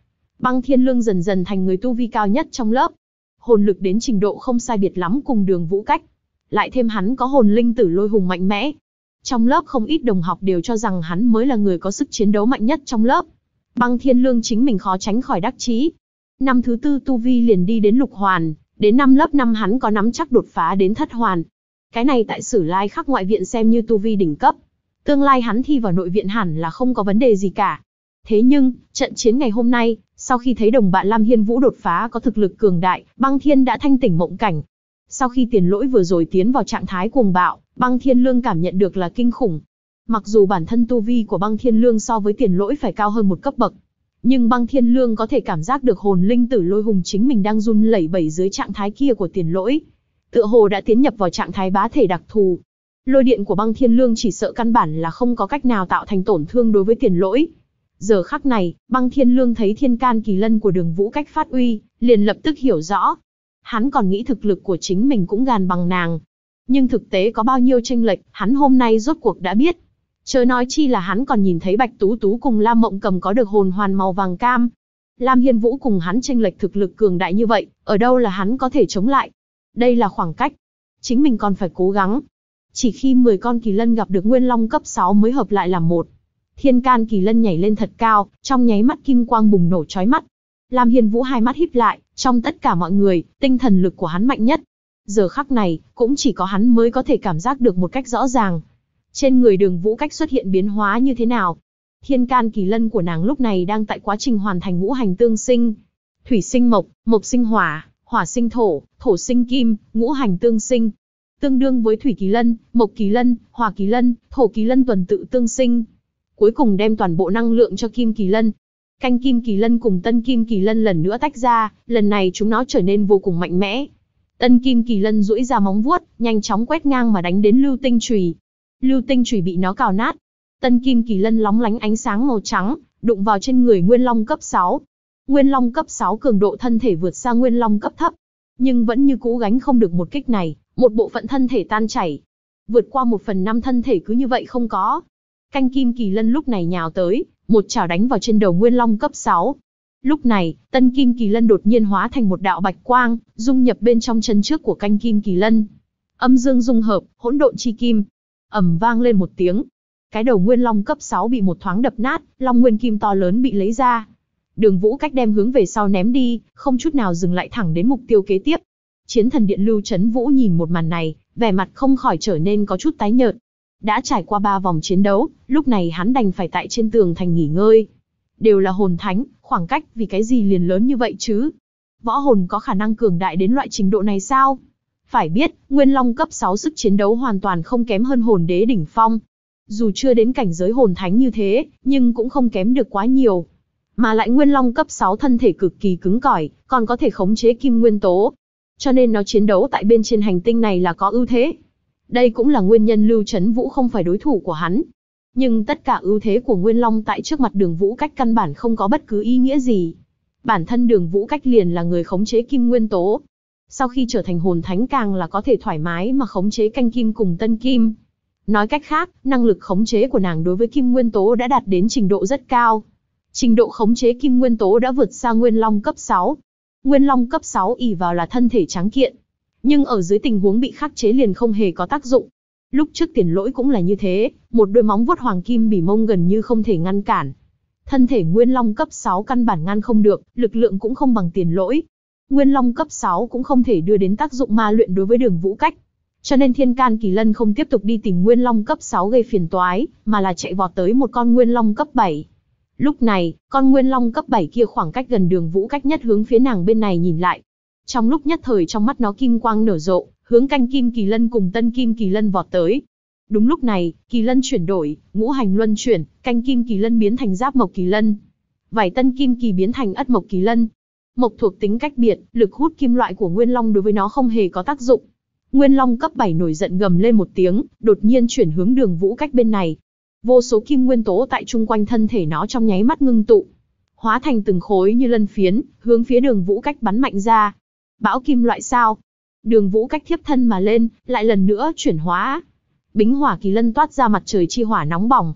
Băng Thiên Lương dần dần thành người tu vi cao nhất trong lớp. Hồn lực đến trình độ không sai biệt lắm cùng Đường Vũ Cách. Lại thêm hắn có hồn linh tử lôi hùng mạnh mẽ. Trong lớp không ít đồng học đều cho rằng hắn mới là người có sức chiến đấu mạnh nhất trong lớp. Băng Thiên Lương chính mình khó tránh khỏi đắc chí. Năm thứ tư tu vi liền đi đến lục hoàn, đến năm lớp 5 hắn có nắm chắc đột phá đến thất hoàn. Cái này tại Sử Lai Khắc ngoại viện xem như tu vi đỉnh cấp. Tương lai hắn thi vào nội viện hẳn là không có vấn đề gì cả. Thế nhưng, trận chiến ngày hôm nay, sau khi thấy đồng bạn Lam Hiên Vũ đột phá có thực lực cường đại, Băng Thiên đã thanh tỉnh mộng cảnh. Sau khi Tiền Lỗi vừa rồi tiến vào trạng thái cuồng bạo, Băng Thiên Lương cảm nhận được là kinh khủng. Mặc dù bản thân tu vi của Băng Thiên Lương so với Tiền Lỗi phải cao hơn một cấp bậc, nhưng Băng Thiên Lương có thể cảm giác được hồn linh tử lôi hùng chính mình đang run lẩy bẩy dưới trạng thái kia của Tiền Lỗi. Tựa hồ đã tiến nhập vào trạng thái bá thể đặc thù. Lôi điện của Băng Thiên Lương chỉ sợ căn bản là không có cách nào tạo thành tổn thương đối với Tiền Lỗi. Giờ khắc này, Băng Thiên Lương thấy thiên can kỳ lân của Đường Vũ Cách phát uy, liền lập tức hiểu rõ. Hắn còn nghĩ thực lực của chính mình cũng gàn bằng nàng. Nhưng thực tế có bao nhiêu chênh lệch, hắn hôm nay rốt cuộc đã biết. Chớ nói chi là hắn còn nhìn thấy Bạch Tú Tú cùng Lam Mộng Cầm có được hồn hoàn màu vàng cam. Lam Hiên Vũ cùng hắn chênh lệch thực lực cường đại như vậy, ở đâu là hắn có thể chống lại. Đây là khoảng cách. Chính mình còn phải cố gắng. Chỉ khi 10 con kỳ lân gặp được Nguyên Long cấp 6 mới hợp lại làm một. Thiên can kỳ lân nhảy lên thật cao, trong nháy mắt kim quang bùng nổ chói mắt. Lam Hiên Vũ hai mắt híp lại, trong tất cả mọi người, tinh thần lực của hắn mạnh nhất. Giờ khắc này, cũng chỉ có hắn mới có thể cảm giác được một cách rõ ràng. Trên người Đường Vũ Cách xuất hiện biến hóa như thế nào? Thiên can kỳ lân của nàng lúc này đang tại quá trình hoàn thành ngũ hành tương sinh. Thủy sinh mộc, mộc sinh hỏa, hỏa sinh thổ, thổ sinh kim, ngũ hành tương sinh. Tương đương với thủy kỳ lân, mộc kỳ lân, hỏa kỳ lân, thổ kỳ lân tuần tự tương sinh. Cuối cùng đem toàn bộ năng lượng cho kim kỳ lân. Canh kim kỳ lân cùng tân kim kỳ lân lần nữa tách ra, lần này chúng nó trở nên vô cùng mạnh mẽ. Tân kim kỳ lân duỗi ra móng vuốt, nhanh chóng quét ngang mà đánh đến lưu tinh chùy. Lưu tinh chùy bị nó cào nát. Tân kim kỳ lân lóng lánh ánh sáng màu trắng, đụng vào trên người Nguyên Long cấp 6. Nguyên Long cấp 6 cường độ thân thể vượt xa Nguyên Long cấp thấp, nhưng vẫn như cũ gánh không được một kích này, một bộ phận thân thể tan chảy. Vượt qua 1/5 thân thể cứ như vậy không có. Canh kim kỳ lân lúc này nhào tới, một chảo đánh vào trên đầu Nguyên Long cấp 6. Lúc này, tân kim kỳ lân đột nhiên hóa thành một đạo bạch quang, dung nhập bên trong chân trước của canh kim kỳ lân. Âm dương dung hợp, hỗn độn chi kim. Ầm vang lên một tiếng. Cái đầu Nguyên Long cấp 6 bị một thoáng đập nát, long nguyên kim to lớn bị lấy ra. Đường Vũ Cách đem hướng về sau ném đi, không chút nào dừng lại thẳng đến mục tiêu kế tiếp. Chiến thần điện Lưu Chấn Vũ nhìn một màn này, vẻ mặt không khỏi trở nên có chút tái nhợt. Đã trải qua 3 vòng chiến đấu, lúc này hắn đành phải tại trên tường thành nghỉ ngơi. Đều là hồn thánh, khoảng cách vì cái gì liền lớn như vậy chứ? Võ hồn có khả năng cường đại đến loại trình độ này sao? Phải biết, Nguyên Long cấp 6 sức chiến đấu hoàn toàn không kém hơn hồn đế đỉnh phong. Dù chưa đến cảnh giới hồn thánh như thế, nhưng cũng không kém được quá nhiều. Mà lại Nguyên Long cấp 6 thân thể cực kỳ cứng cỏi, còn có thể khống chế kim nguyên tố. Cho nên nó chiến đấu tại bên trên hành tinh này là có ưu thế. Đây cũng là nguyên nhân Lưu Chấn Vũ không phải đối thủ của hắn. Nhưng tất cả ưu thế của Nguyên Long tại trước mặt Đường Vũ Cách căn bản không có bất cứ ý nghĩa gì. Bản thân Đường Vũ Cách liền là người khống chế kim nguyên tố. Sau khi trở thành hồn thánh càng là có thể thoải mái mà khống chế canh kim cùng tân kim. Nói cách khác, năng lực khống chế của nàng đối với kim nguyên tố đã đạt đến trình độ rất cao. Trình độ khống chế kim nguyên tố đã vượt xa Nguyên Long cấp 6. Nguyên Long cấp 6 ỷ vào là thân thể tráng kiện. Nhưng ở dưới tình huống bị khắc chế liền không hề có tác dụng. Lúc trước Tiền Lỗi cũng là như thế, một đôi móng vuốt hoàng kim bỉ mông gần như không thể ngăn cản. Thân thể Nguyên Long cấp 6 căn bản ngăn không được, lực lượng cũng không bằng Tiền Lỗi. Nguyên Long cấp 6 cũng không thể đưa đến tác dụng ma luyện đối với Đường Vũ Cách. Cho nên Thiên Can Kỳ Lân không tiếp tục đi tìm Nguyên Long cấp 6 gây phiền toái, mà là chạy vọt tới một con Nguyên Long cấp 7. Lúc này, con Nguyên Long cấp 7 kia khoảng cách gần Đường Vũ Cách nhất hướng phía nàng bên này nhìn lại. Trong lúc nhất thời trong mắt nó kim quang nở rộ, hướng canh kim kỳ lân cùng tân kim kỳ lân vọt tới. Đúng lúc này, kỳ lân chuyển đổi, ngũ hành luân chuyển, canh kim kỳ lân biến thành giáp mộc kỳ lân. Vảy tân kim kỳ biến thành ất mộc kỳ lân. Mộc thuộc tính cách biệt, lực hút kim loại của Nguyên Long đối với nó không hề có tác dụng. Nguyên Long cấp 7 nổi giận gầm lên một tiếng, đột nhiên chuyển hướng Đường Vũ Cách bên này. Vô số kim nguyên tố tại chung quanh thân thể nó trong nháy mắt ngưng tụ, hóa thành từng khối như lân phiến, hướng phía Đường Vũ Cách bắn mạnh ra. Bão kim loại sao? Đường Vũ Cách thiếp thân mà lên, lại lần nữa chuyển hóa. Bính hỏa kỳ lân toát ra mặt trời chi hỏa nóng bỏng.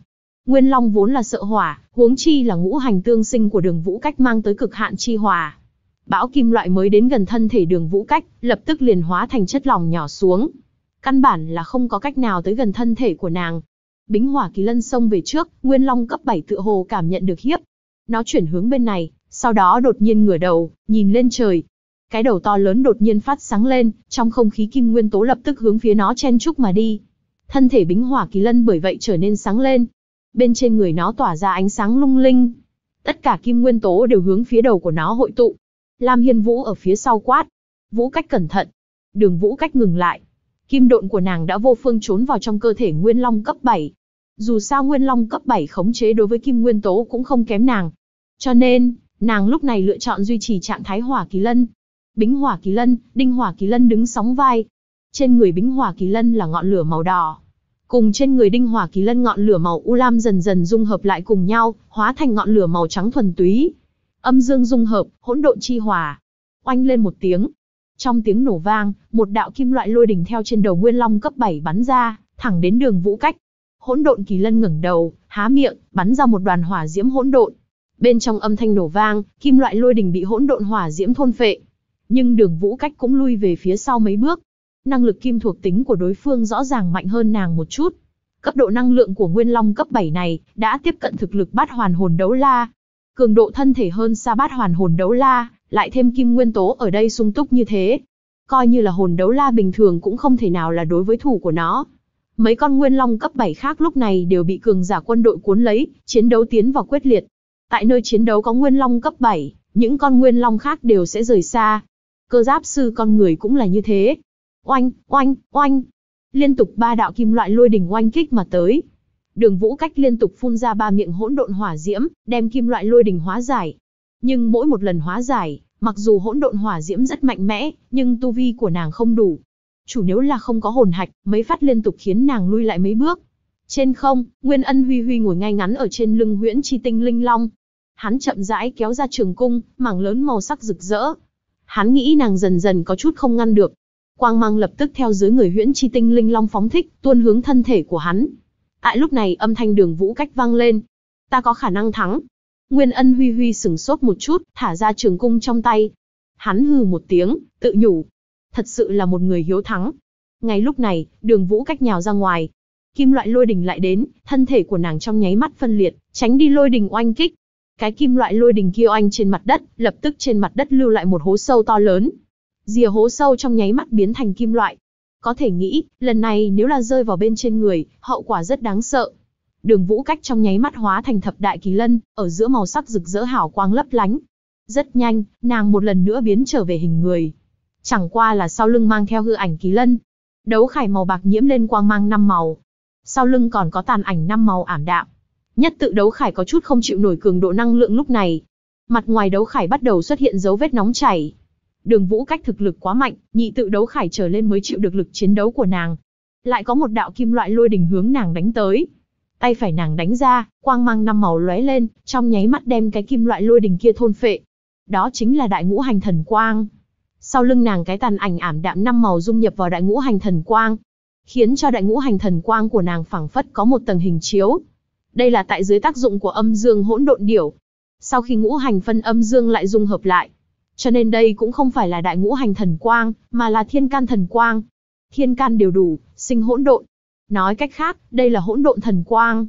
Nguyên Long vốn là sợ hỏa, huống chi là ngũ hành tương sinh của Đường Vũ Cách mang tới cực hạn chi hỏa. Bão kim loại mới đến gần thân thể Đường Vũ Cách, lập tức liền hóa thành chất lỏng nhỏ xuống. Căn bản là không có cách nào tới gần thân thể của nàng. Bính Hỏa Kỳ Lân xông về trước, Nguyên Long cấp 7 tựa hồ cảm nhận được hiếp. Nó chuyển hướng bên này, sau đó đột nhiên ngửa đầu, nhìn lên trời. Cái đầu to lớn đột nhiên phát sáng lên, trong không khí kim nguyên tố lập tức hướng phía nó chen chúc mà đi. Thân thể Bính Hỏa Kỳ Lân bởi vậy trở nên sáng lên. Bên trên người nó tỏa ra ánh sáng lung linh. Tất cả kim nguyên tố đều hướng phía đầu của nó hội tụ. Lam Hiên Vũ ở phía sau quát. Vũ Cách cẩn thận. Đường Vũ Cách ngừng lại. Kim độn của nàng đã vô phương trốn vào trong cơ thể Nguyên Long cấp 7. Dù sao Nguyên Long cấp 7 khống chế đối với kim nguyên tố cũng không kém nàng. Cho nên, nàng lúc này lựa chọn duy trì trạng thái Hỏa Kỳ Lân. Bính Hỏa Kỳ Lân, Đinh Hỏa Kỳ Lân đứng sóng vai. Trên người Bính Hỏa Kỳ Lân là ngọn lửa màu đỏ. Cùng trên người Đinh Hỏa Kỳ Lân ngọn lửa màu u lam dần dần dung hợp lại cùng nhau, hóa thành ngọn lửa màu trắng thuần túy. Âm dương dung hợp, hỗn độn chi hỏa. Oanh lên một tiếng. Trong tiếng nổ vang, một đạo kim loại lôi đình theo trên đầu Nguyên Long cấp 7 bắn ra, thẳng đến Đường Vũ Cách. Hỗn độn Kỳ Lân ngẩng đầu, há miệng, bắn ra một đoàn hỏa diễm hỗn độn. Bên trong âm thanh nổ vang, kim loại lôi đình bị hỗn độn hỏa diễm thôn phệ. Nhưng Đường Vũ Cách cũng lui về phía sau mấy bước. Năng lực kim thuộc tính của đối phương rõ ràng mạnh hơn nàng một chút. Cấp độ năng lượng của Nguyên Long cấp 7 này đã tiếp cận thực lực Bát Hoàn Hồn Đấu La. Cường độ thân thể hơn xa Bát Hoàn Hồn Đấu La, lại thêm kim nguyên tố ở đây sung túc như thế. Coi như là hồn đấu la bình thường cũng không thể nào là đối với thủ của nó. Mấy con Nguyên Long cấp 7 khác lúc này đều bị cường giả quân đội cuốn lấy, chiến đấu tiến vào quyết liệt. Tại nơi chiến đấu có Nguyên Long cấp 7, những con Nguyên Long khác đều sẽ rời xa. Cơ giáp sư con người cũng là như thế. Oanh, oanh, oanh. Liên tục 3 đạo kim loại lôi đình oanh kích mà tới. Đường Vũ Cách liên tục phun ra 3 miệng hỗn độn hỏa diễm, đem kim loại lôi đình hóa giải. Nhưng mỗi một lần hóa giải, mặc dù hỗn độn hỏa diễm rất mạnh mẽ, nhưng tu vi của nàng không đủ. Chủ nếu là không có hồn hạch, mấy phát liên tục khiến nàng lui lại mấy bước. Trên không, Nguyên Ân Huy Huy ngồi ngay ngắn ở trên lưng Huyễn Chi Tinh Linh Long. Hắn chậm rãi kéo ra trường cung, mảng lớn màu sắc rực rỡ. Hắn nghĩ nàng dần dần có chút không ngăn được. Quang mang lập tức theo dưới người Huyễn Chi Tinh Linh Long phóng thích, tuôn hướng thân thể của hắn. Tại lúc này âm thanh Đường Vũ Cách vang lên. Ta có khả năng thắng. Nguyên Ân Huy Huy sừng sốt một chút, thả ra trường cung trong tay. Hắn hừ một tiếng, tự nhủ. Thật sự là một người hiếu thắng. Ngay lúc này, Đường Vũ Cách nhào ra ngoài. Kim loại lôi đình lại đến, thân thể của nàng trong nháy mắt phân liệt, tránh đi lôi đình oanh kích. Cái kim loại lôi đình kia oanh trên mặt đất, lập tức trên mặt đất lưu lại một hố sâu to lớn. Rìa hố sâu trong nháy mắt biến thành kim loại. Có thể nghĩ, lần này nếu là rơi vào bên trên người, hậu quả rất đáng sợ. Đường Vũ Cách trong nháy mắt hóa thành thập đại kỳ lân, ở giữa màu sắc rực rỡ hào quang lấp lánh. Rất nhanh, nàng một lần nữa biến trở về hình người. Chẳng qua là sau lưng mang theo hư ảnh kỳ lân. Đấu khải màu bạc nhiễm lên quang mang 5 màu. Sau lưng còn có tàn ảnh 5 màu ảm đạm. Nhất tự đấu khải có chút không chịu nổi cường độ năng lượng lúc này. Mặt ngoài đấu khải bắt đầu xuất hiện dấu vết nóng chảy. Đường Vũ Cách thực lực quá mạnh, nhị tự đấu khải trở lên mới chịu được lực chiến đấu của nàng. Lại có một đạo kim loại lôi đình hướng nàng đánh tới. Tay phải nàng đánh ra, quang mang 5 màu lóe lên, trong nháy mắt đem cái kim loại lôi đình kia thôn phệ. Đó chính là Đại Ngũ Hành Thần Quang. Sau lưng nàng cái tàn ảnh ảm đạm 5 màu dung nhập vào Đại Ngũ Hành Thần Quang, khiến cho Đại Ngũ Hành Thần Quang của nàng phảng phất có một tầng hình chiếu. Đây là tại dưới tác dụng của âm dương hỗn độn điểu. Sau khi ngũ hành phân âm dương lại dung hợp lại, cho nên đây cũng không phải là Đại Ngũ Hành Thần Quang, mà là Thiên Can Thần Quang. Thiên can đều đủ, sinh hỗn độn. Nói cách khác, đây là hỗn độn thần quang.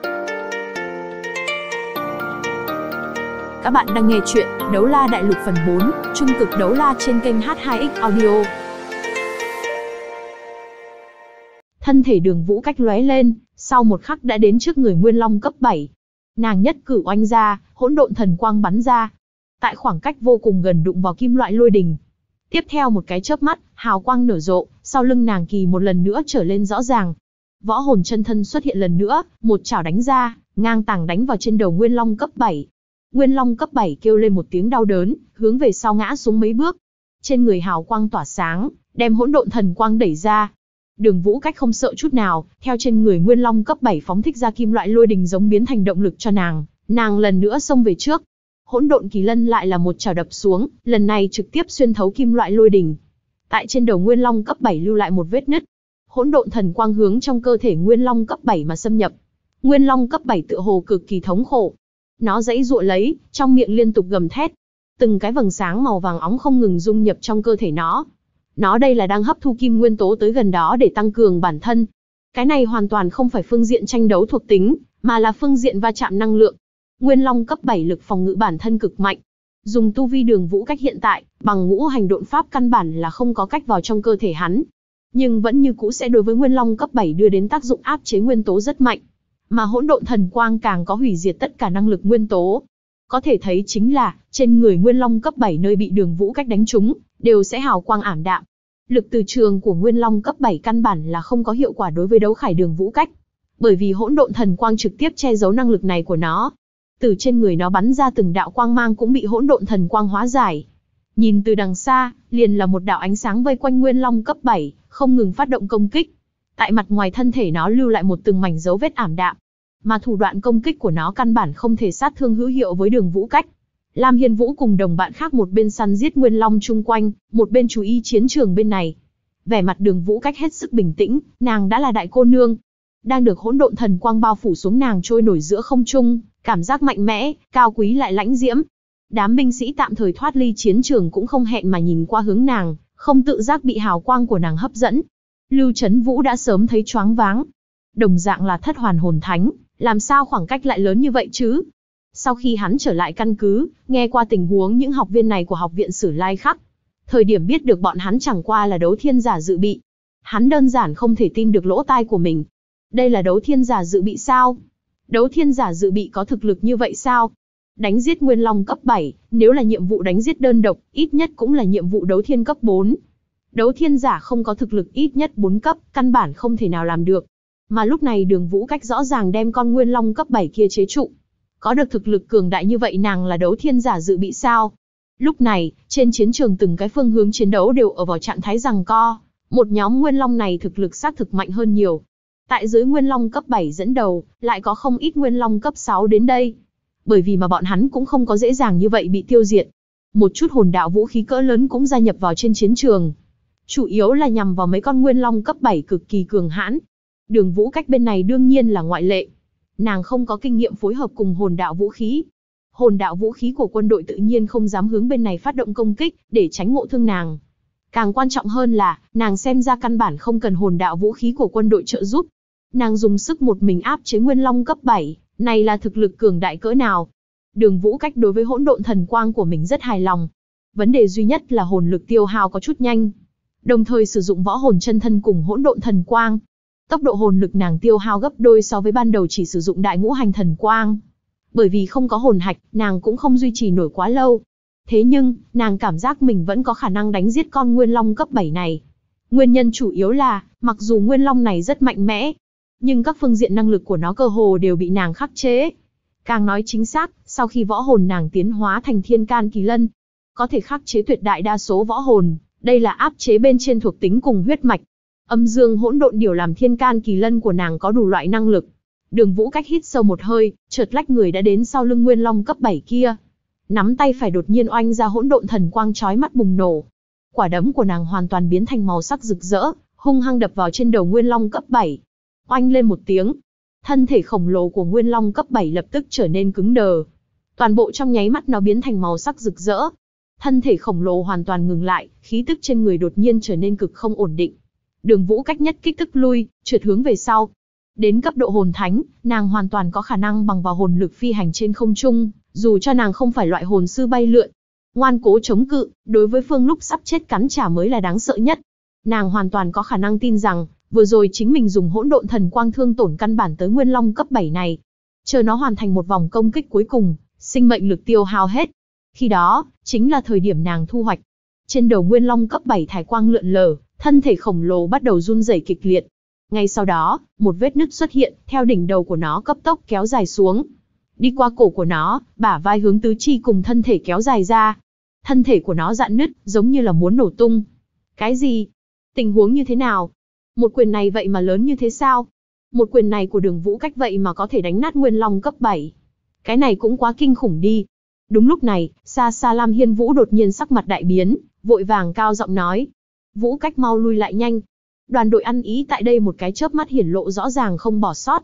Các bạn đang nghe chuyện Đấu La Đại Lục phần 4, Trung Cực Đấu La trên kênh H2X Audio. Thân thể Đường Vũ Cách lóe lên, sau một khắc đã đến trước người Nguyên Long cấp 7. Nàng nhất cử oanh ra, hỗn độn thần quang bắn ra. Tại khoảng cách vô cùng gần đụng vào kim loại lôi đình. Tiếp theo một cái chớp mắt, hào quang nở rộ, sau lưng nàng kỳ một lần nữa trở lên rõ ràng. Võ hồn chân thân xuất hiện lần nữa, một chảo đánh ra, ngang tàng đánh vào trên đầu Nguyên Long cấp 7. Nguyên Long cấp 7 kêu lên một tiếng đau đớn, hướng về sau ngã xuống mấy bước. Trên người hào quang tỏa sáng, đem hỗn độn thần quang đẩy ra. Đường Vũ Cách không sợ chút nào, theo trên người Nguyên Long cấp 7 phóng thích ra kim loại lôi đình giống biến thành động lực cho nàng, nàng lần nữa xông về trước. Hỗn độn kỳ lân lại là một chảo đập xuống, lần này trực tiếp xuyên thấu kim loại lôi đình. Tại trên đầu Nguyên Long cấp 7 lưu lại một vết nứt. Hỗn độn thần quang hướng trong cơ thể Nguyên Long cấp 7 mà xâm nhập. Nguyên Long cấp 7 tựa hồ cực kỳ thống khổ. Nó giãy giụa lấy, trong miệng liên tục gầm thét. Từng cái vầng sáng màu vàng óng không ngừng dung nhập trong cơ thể nó. Nó đây là đang hấp thu kim nguyên tố tới gần đó để tăng cường bản thân. Cái này hoàn toàn không phải phương diện tranh đấu thuộc tính, mà là phương diện va chạm năng lượng. Nguyên Long cấp 7 lực phòng ngự bản thân cực mạnh. Dùng tu vi Đường Vũ Cách hiện tại, bằng ngũ hành độn pháp căn bản là không có cách vào trong cơ thể hắn. Nhưng vẫn như cũ sẽ đối với Nguyên Long cấp 7 đưa đến tác dụng áp chế nguyên tố rất mạnh. Mà hỗn độn thần quang càng có hủy diệt tất cả năng lực nguyên tố. Có thể thấy chính là, trên người Nguyên Long cấp 7 nơi bị Đường Vũ Cách đánh trúng, đều sẽ hào quang ảm đạm. Lực từ trường của Nguyên Long cấp 7 căn bản là không có hiệu quả đối với đấu khải Đường Vũ Cách. Bởi vì hỗn độn thần quang trực tiếp che giấu năng lực này của nó. Từ trên người nó bắn ra từng đạo quang mang cũng bị hỗn độn thần quang hóa giải. Nhìn từ đằng xa, liền là một đạo ánh sáng vây quanh Nguyên Long cấp 7, không ngừng phát động công kích. Tại mặt ngoài thân thể nó lưu lại một từng mảnh dấu vết ảm đạm. Mà thủ đoạn công kích của nó căn bản không thể sát thương hữu hiệu với Đường Vũ Cách. Lam Hiên Vũ cùng đồng bạn khác một bên săn giết Nguyên Long chung quanh, một bên chú ý chiến trường bên này. Vẻ mặt Đường Vũ Cách hết sức bình tĩnh, nàng đã là đại cô nương. Đang được hỗn độn thần quang bao phủ xuống, nàng trôi nổi giữa không trung, cảm giác mạnh mẽ, cao quý lại lãnh diễm. Đám binh sĩ tạm thời thoát ly chiến trường cũng không hẹn mà nhìn qua hướng nàng, không tự giác bị hào quang của nàng hấp dẫn. Lưu Chấn Vũ đã sớm thấy choáng váng. Đồng dạng là thất hoàn hồn thánh, làm sao khoảng cách lại lớn như vậy chứ? Sau khi hắn trở lại căn cứ, nghe qua tình huống những học viên này của học viện Sử Lai Khắc, thời điểm biết được bọn hắn chẳng qua là đấu thiên giả dự bị, hắn đơn giản không thể tin được lỗ tai của mình. Đây là đấu thiên giả dự bị sao? Đấu thiên giả dự bị có thực lực như vậy sao? Đánh giết Nguyên Long cấp 7, nếu là nhiệm vụ đánh giết đơn độc, ít nhất cũng là nhiệm vụ đấu thiên cấp 4. Đấu thiên giả không có thực lực ít nhất 4 cấp, căn bản không thể nào làm được. Mà lúc này Đường Vũ Cách rõ ràng đem con Nguyên Long cấp 7 kia chế trụ. Có được thực lực cường đại như vậy, nàng là đấu thiên giả dự bị sao? Lúc này, trên chiến trường từng cái phương hướng chiến đấu đều ở vào trạng thái giằng co. Một nhóm Nguyên Long này thực lực xác thực mạnh hơn nhiều. Tại dưới Nguyên Long cấp 7 dẫn đầu, lại có không ít Nguyên Long cấp 6 đến đây. Bởi vì mà bọn hắn cũng không có dễ dàng như vậy bị tiêu diệt. Một chút hồn đạo vũ khí cỡ lớn cũng gia nhập vào trên chiến trường. Chủ yếu là nhằm vào mấy con Nguyên Long cấp 7 cực kỳ cường hãn. Đường Vũ Cách bên này đương nhiên là ngoại lệ. Nàng không có kinh nghiệm phối hợp cùng hồn đạo vũ khí. Hồn đạo vũ khí của quân đội tự nhiên không dám hướng bên này phát động công kích, để tránh ngộ thương nàng. Càng quan trọng hơn là, nàng xem ra căn bản không cần hồn đạo vũ khí của quân đội trợ giúp. Nàng dùng sức một mình áp chế Nguyên Long cấp 7, này là thực lực cường đại cỡ nào. Đường Vũ Cách đối với hỗn độn thần quang của mình rất hài lòng. Vấn đề duy nhất là hồn lực tiêu hao có chút nhanh. Đồng thời sử dụng võ hồn chân thân cùng hỗn độn thần quang. Tốc độ hồn lực nàng tiêu hao gấp đôi so với ban đầu chỉ sử dụng đại ngũ hành thần quang. Bởi vì không có hồn hạch, nàng cũng không duy trì nổi quá lâu. Thế nhưng, nàng cảm giác mình vẫn có khả năng đánh giết con Nguyên Long cấp 7 này. Nguyên nhân chủ yếu là, mặc dù Nguyên Long này rất mạnh mẽ, nhưng các phương diện năng lực của nó cơ hồ đều bị nàng khắc chế. Càng nói chính xác, sau khi võ hồn nàng tiến hóa thành Thiên Can Kỳ Lân, có thể khắc chế tuyệt đại đa số võ hồn, đây là áp chế bên trên thuộc tính cùng huyết mạch. Âm dương hỗn độn điều làm Thiên Can Kỳ Lân của nàng có đủ loại năng lực. Đường Vũ Cách hít sâu một hơi, chợt lách người đã đến sau lưng Nguyên Long cấp 7 kia. Nắm tay phải đột nhiên oanh ra hỗn độn thần quang chói mắt bùng nổ. Quả đấm của nàng hoàn toàn biến thành màu sắc rực rỡ, hung hăng đập vào trên đầu Nguyên Long cấp 7. Oanh lên một tiếng, thân thể khổng lồ của Nguyên Long cấp 7 lập tức trở nên cứng đờ. Toàn bộ trong nháy mắt nó biến thành màu sắc rực rỡ. Thân thể khổng lồ hoàn toàn ngừng lại, khí tức trên người đột nhiên trở nên cực không ổn định. Đường Vũ Cách nhất kích tức lui, trượt hướng về sau. Đến cấp độ hồn thánh, nàng hoàn toàn có khả năng bằng vào hồn lực phi hành trên không trung, dù cho nàng không phải loại hồn sư bay lượn. Ngoan cố chống cự, đối với phương lúc sắp chết cắn trả mới là đáng sợ nhất. Nàng hoàn toàn có khả năng tin rằng, vừa rồi chính mình dùng hỗn độn thần quang thương tổn căn bản tới Nguyên Long cấp 7 này. Chờ nó hoàn thành một vòng công kích cuối cùng, sinh mệnh lực tiêu hao hết. Khi đó, chính là thời điểm nàng thu hoạch. Trên đầu Nguyên Long cấp 7 thải quang lượn lờ, thân thể khổng lồ bắt đầu run rẩy kịch liệt. Ngay sau đó, một vết nứt xuất hiện, theo đỉnh đầu của nó cấp tốc kéo dài xuống. Đi qua cổ của nó, bả vai hướng tứ chi cùng thân thể kéo dài ra. Thân thể của nó rạn nứt, giống như là muốn nổ tung. Cái gì? Tình huống như thế nào? Một quyền này vậy mà lớn như thế sao? Một quyền này của Đường Vũ Cách vậy mà có thể đánh nát Nguyên Long cấp 7. Cái này cũng quá kinh khủng đi. Đúng lúc này, xa xa Lam Hiên Vũ đột nhiên sắc mặt đại biến, vội vàng cao giọng nói. Vũ Cách mau lui lại nhanh. Đoàn đội ăn ý tại đây một cái chớp mắt hiển lộ rõ ràng không bỏ sót.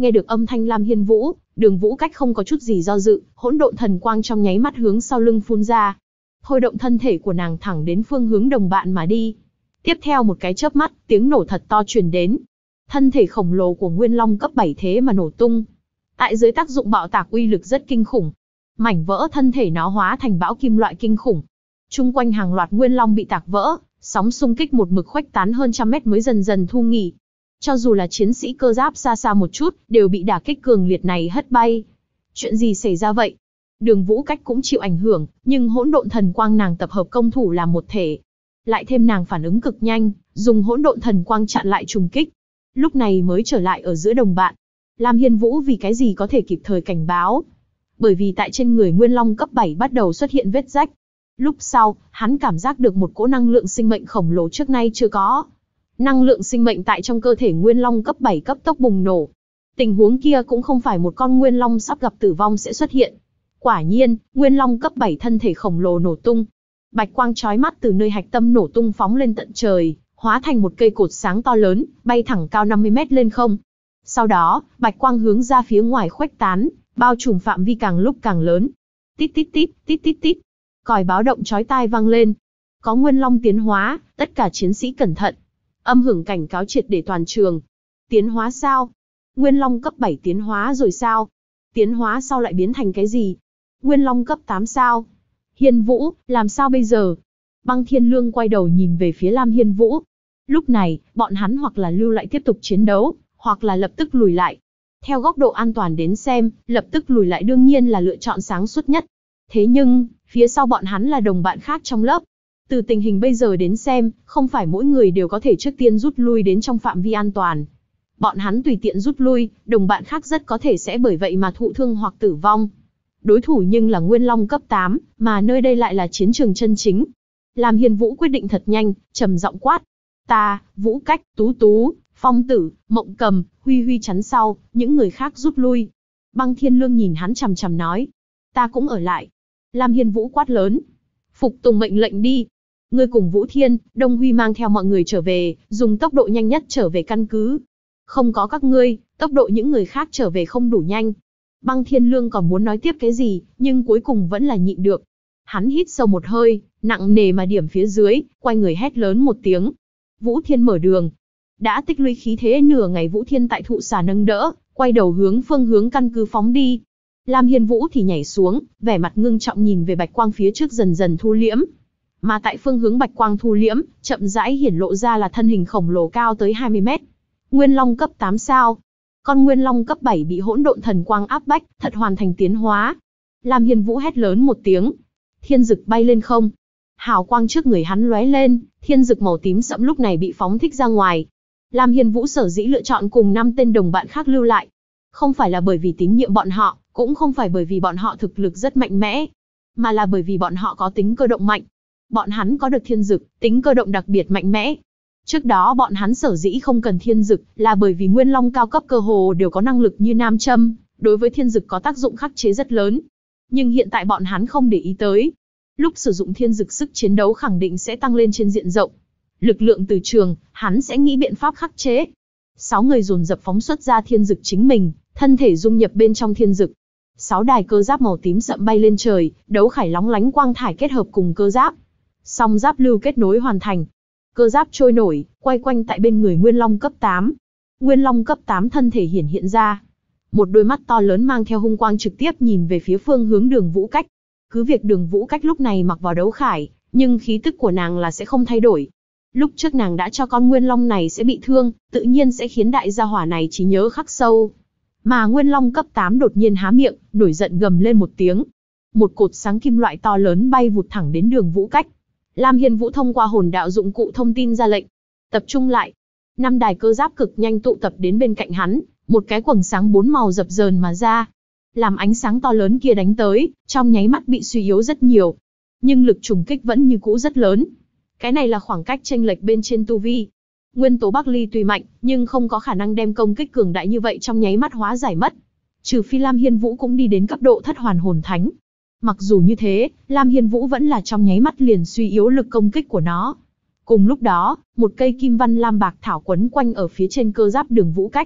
Nghe được âm thanh Lam Hiên Vũ, Đường Vũ Cách không có chút gì do dự, hỗn độn thần quang trong nháy mắt hướng sau lưng phun ra. Thôi động thân thể của nàng thẳng đến phương hướng đồng bạn mà đi. Tiếp theo một cái chớp mắt, tiếng nổ thật to truyền đến. Thân thể khổng lồ của Nguyên Long cấp 7 thế mà nổ tung. Tại dưới tác dụng bạo tạc uy lực rất kinh khủng. Mảnh vỡ thân thể nó hóa thành bão kim loại kinh khủng. Chung quanh hàng loạt Nguyên Long bị tạc vỡ, sóng xung kích một mực khuếch tán hơn trăm mét mới dần dần thu nghỉ. Cho dù là chiến sĩ cơ giáp xa xa một chút, đều bị đả kích cường liệt này hất bay. Chuyện gì xảy ra vậy? Đường Vũ Cách cũng chịu ảnh hưởng, nhưng hỗn độn thần quang nàng tập hợp công thủ làm một thể. Lại thêm nàng phản ứng cực nhanh, dùng hỗn độn thần quang chặn lại trùng kích. Lúc này mới trở lại ở giữa đồng bạn. Lam Hiên Vũ vì cái gì có thể kịp thời cảnh báo? Bởi vì tại trên người Nguyên Long cấp 7 bắt đầu xuất hiện vết rách. Lúc sau, hắn cảm giác được một cỗ năng lượng sinh mệnh khổng lồ trước nay chưa có. Năng lượng sinh mệnh tại trong cơ thể Nguyên Long cấp 7 cấp tốc bùng nổ. Tình huống kia cũng không phải một con Nguyên Long sắp gặp tử vong sẽ xuất hiện. Quả nhiên, Nguyên Long cấp 7 thân thể khổng lồ nổ tung. Bạch quang chói mắt từ nơi hạch tâm nổ tung phóng lên tận trời, hóa thành một cây cột sáng to lớn, bay thẳng cao 50 mét lên không. Sau đó, bạch quang hướng ra phía ngoài khuếch tán, bao trùm phạm vi càng lúc càng lớn. Tít tít tít, tít tít tít. Còi báo động chói tai vang lên. Có Nguyên Long tiến hóa, tất cả chiến sĩ cẩn thận. Âm hưởng cảnh cáo triệt để toàn trường. Tiến hóa sao? Nguyên Long cấp 7 tiến hóa rồi sao? Tiến hóa sau lại biến thành cái gì? Nguyên Long cấp 8 sao? Hiên Vũ, làm sao bây giờ? Băng Thiên Lương quay đầu nhìn về phía Lam Hiên Vũ. Lúc này, bọn hắn hoặc là lưu lại tiếp tục chiến đấu, hoặc là lập tức lùi lại. Theo góc độ an toàn đến xem, lập tức lùi lại đương nhiên là lựa chọn sáng suốt nhất. Thế nhưng, phía sau bọn hắn là đồng bạn khác trong lớp. Từ tình hình bây giờ đến xem, không phải mỗi người đều có thể trước tiên rút lui đến trong phạm vi an toàn. Bọn hắn tùy tiện rút lui, đồng bạn khác rất có thể sẽ bởi vậy mà thụ thương hoặc tử vong. Đối thủ nhưng là Nguyên Long cấp 8, mà nơi đây lại là chiến trường chân chính. Lam Hiên Vũ quyết định thật nhanh, trầm giọng quát. Ta, Vũ Cách, Tú Tú, Phong Tử, Mộng Cầm, Huy Huy chắn sau, những người khác rút lui. Băng Thiên Lương nhìn hắn chằm chằm nói. Ta cũng ở lại. Lam Hiên Vũ quát lớn. Phục tùng mệnh lệnh đi. Ngươi cùng Vũ Thiên, Đông Huy mang theo mọi người trở về, dùng tốc độ nhanh nhất trở về căn cứ. Không có các ngươi, tốc độ những người khác trở về không đủ nhanh. Băng Thiên Lương còn muốn nói tiếp cái gì, nhưng cuối cùng vẫn là nhịn được. Hắn hít sâu một hơi, nặng nề mà điểm phía dưới, quay người hét lớn một tiếng. Vũ Thiên mở đường. Đã tích lũy khí thế nửa ngày, Vũ Thiên tại thụ xà nâng đỡ, quay đầu hướng phương hướng căn cứ phóng đi. Lam Hiên Vũ thì nhảy xuống, vẻ mặt ngưng trọng nhìn về bạch quang phía trước dần dần thu liễm. Mà tại phương hướng bạch quang thu liễm, chậm rãi hiển lộ ra là thân hình khổng lồ cao tới 20 mét. Nguyên Long cấp 8 sao? Con Nguyên Long cấp 7 bị hỗn độn thần quang áp bách, thật hoàn thành tiến hóa. Lam Hiên Vũ hét lớn một tiếng. Thiên dực bay lên không. Hào quang trước người hắn lóe lên, thiên dực màu tím sẫm lúc này bị phóng thích ra ngoài. Lam Hiên Vũ sở dĩ lựa chọn cùng 5 tên đồng bạn khác lưu lại. Không phải là bởi vì tín nhiệm bọn họ, cũng không phải bởi vì bọn họ thực lực rất mạnh mẽ, mà là bởi vì bọn họ có tính cơ động mạnh. Bọn hắn có được thiên dực, tính cơ động đặc biệt mạnh mẽ. Trước đó bọn hắn sở dĩ không cần thiên dực, là bởi vì Nguyên Long cao cấp cơ hồ đều có năng lực như nam châm, đối với thiên dực có tác dụng khắc chế rất lớn. Nhưng hiện tại bọn hắn không để ý tới. Lúc sử dụng thiên dực sức chiến đấu khẳng định sẽ tăng lên trên diện rộng. Lực lượng từ trường, hắn sẽ nghĩ biện pháp khắc chế. 6 người dồn dập phóng xuất ra thiên dực chính mình, thân thể dung nhập bên trong thiên dực. 6 đài cơ giáp màu tím sậm bay lên trời, đấu khải lóng lánh quang thải kết hợp cùng cơ giáp. Song giáp lưu kết nối hoàn thành. Cơ giáp trôi nổi, quay quanh tại bên người Nguyên Long cấp 8. Nguyên Long cấp 8 thân thể hiện ra. Một đôi mắt to lớn mang theo hung quang trực tiếp nhìn về phía phương hướng Đường Vũ Cách. Cứ việc Đường Vũ Cách lúc này mặc vào đấu khải, nhưng khí tức của nàng là sẽ không thay đổi. Lúc trước nàng đã cho con Nguyên Long này sẽ bị thương, tự nhiên sẽ khiến đại gia hỏa này trí nhớ khắc sâu. Mà Nguyên Long cấp 8 đột nhiên há miệng, nổi giận gầm lên một tiếng. Một cột sáng kim loại to lớn bay vụt thẳng đến Đường Vũ Cách. Lam Hiên Vũ thông qua hồn đạo dụng cụ thông tin ra lệnh. Tập trung lại. 5 đài cơ giáp cực nhanh tụ tập đến bên cạnh hắn, một cái quầng sáng 4 màu dập dờn mà ra. Làm ánh sáng to lớn kia đánh tới, trong nháy mắt bị suy yếu rất nhiều. Nhưng lực trùng kích vẫn như cũ rất lớn. Cái này là khoảng cách chênh lệch bên trên tu vi. Nguyên tố Bắc Ly tuy mạnh, nhưng không có khả năng đem công kích cường đại như vậy trong nháy mắt hóa giải mất. Trừ phi Lam Hiên Vũ cũng đi đến cấp độ thất hoàn hồn thánh. Mặc dù như thế, Lam Hiên Vũ vẫn là trong nháy mắt liền suy yếu lực công kích của nó. Cùng lúc đó, một cây kim văn lam bạc thảo quấn quanh ở phía trên cơ giáp Đường Vũ Cách.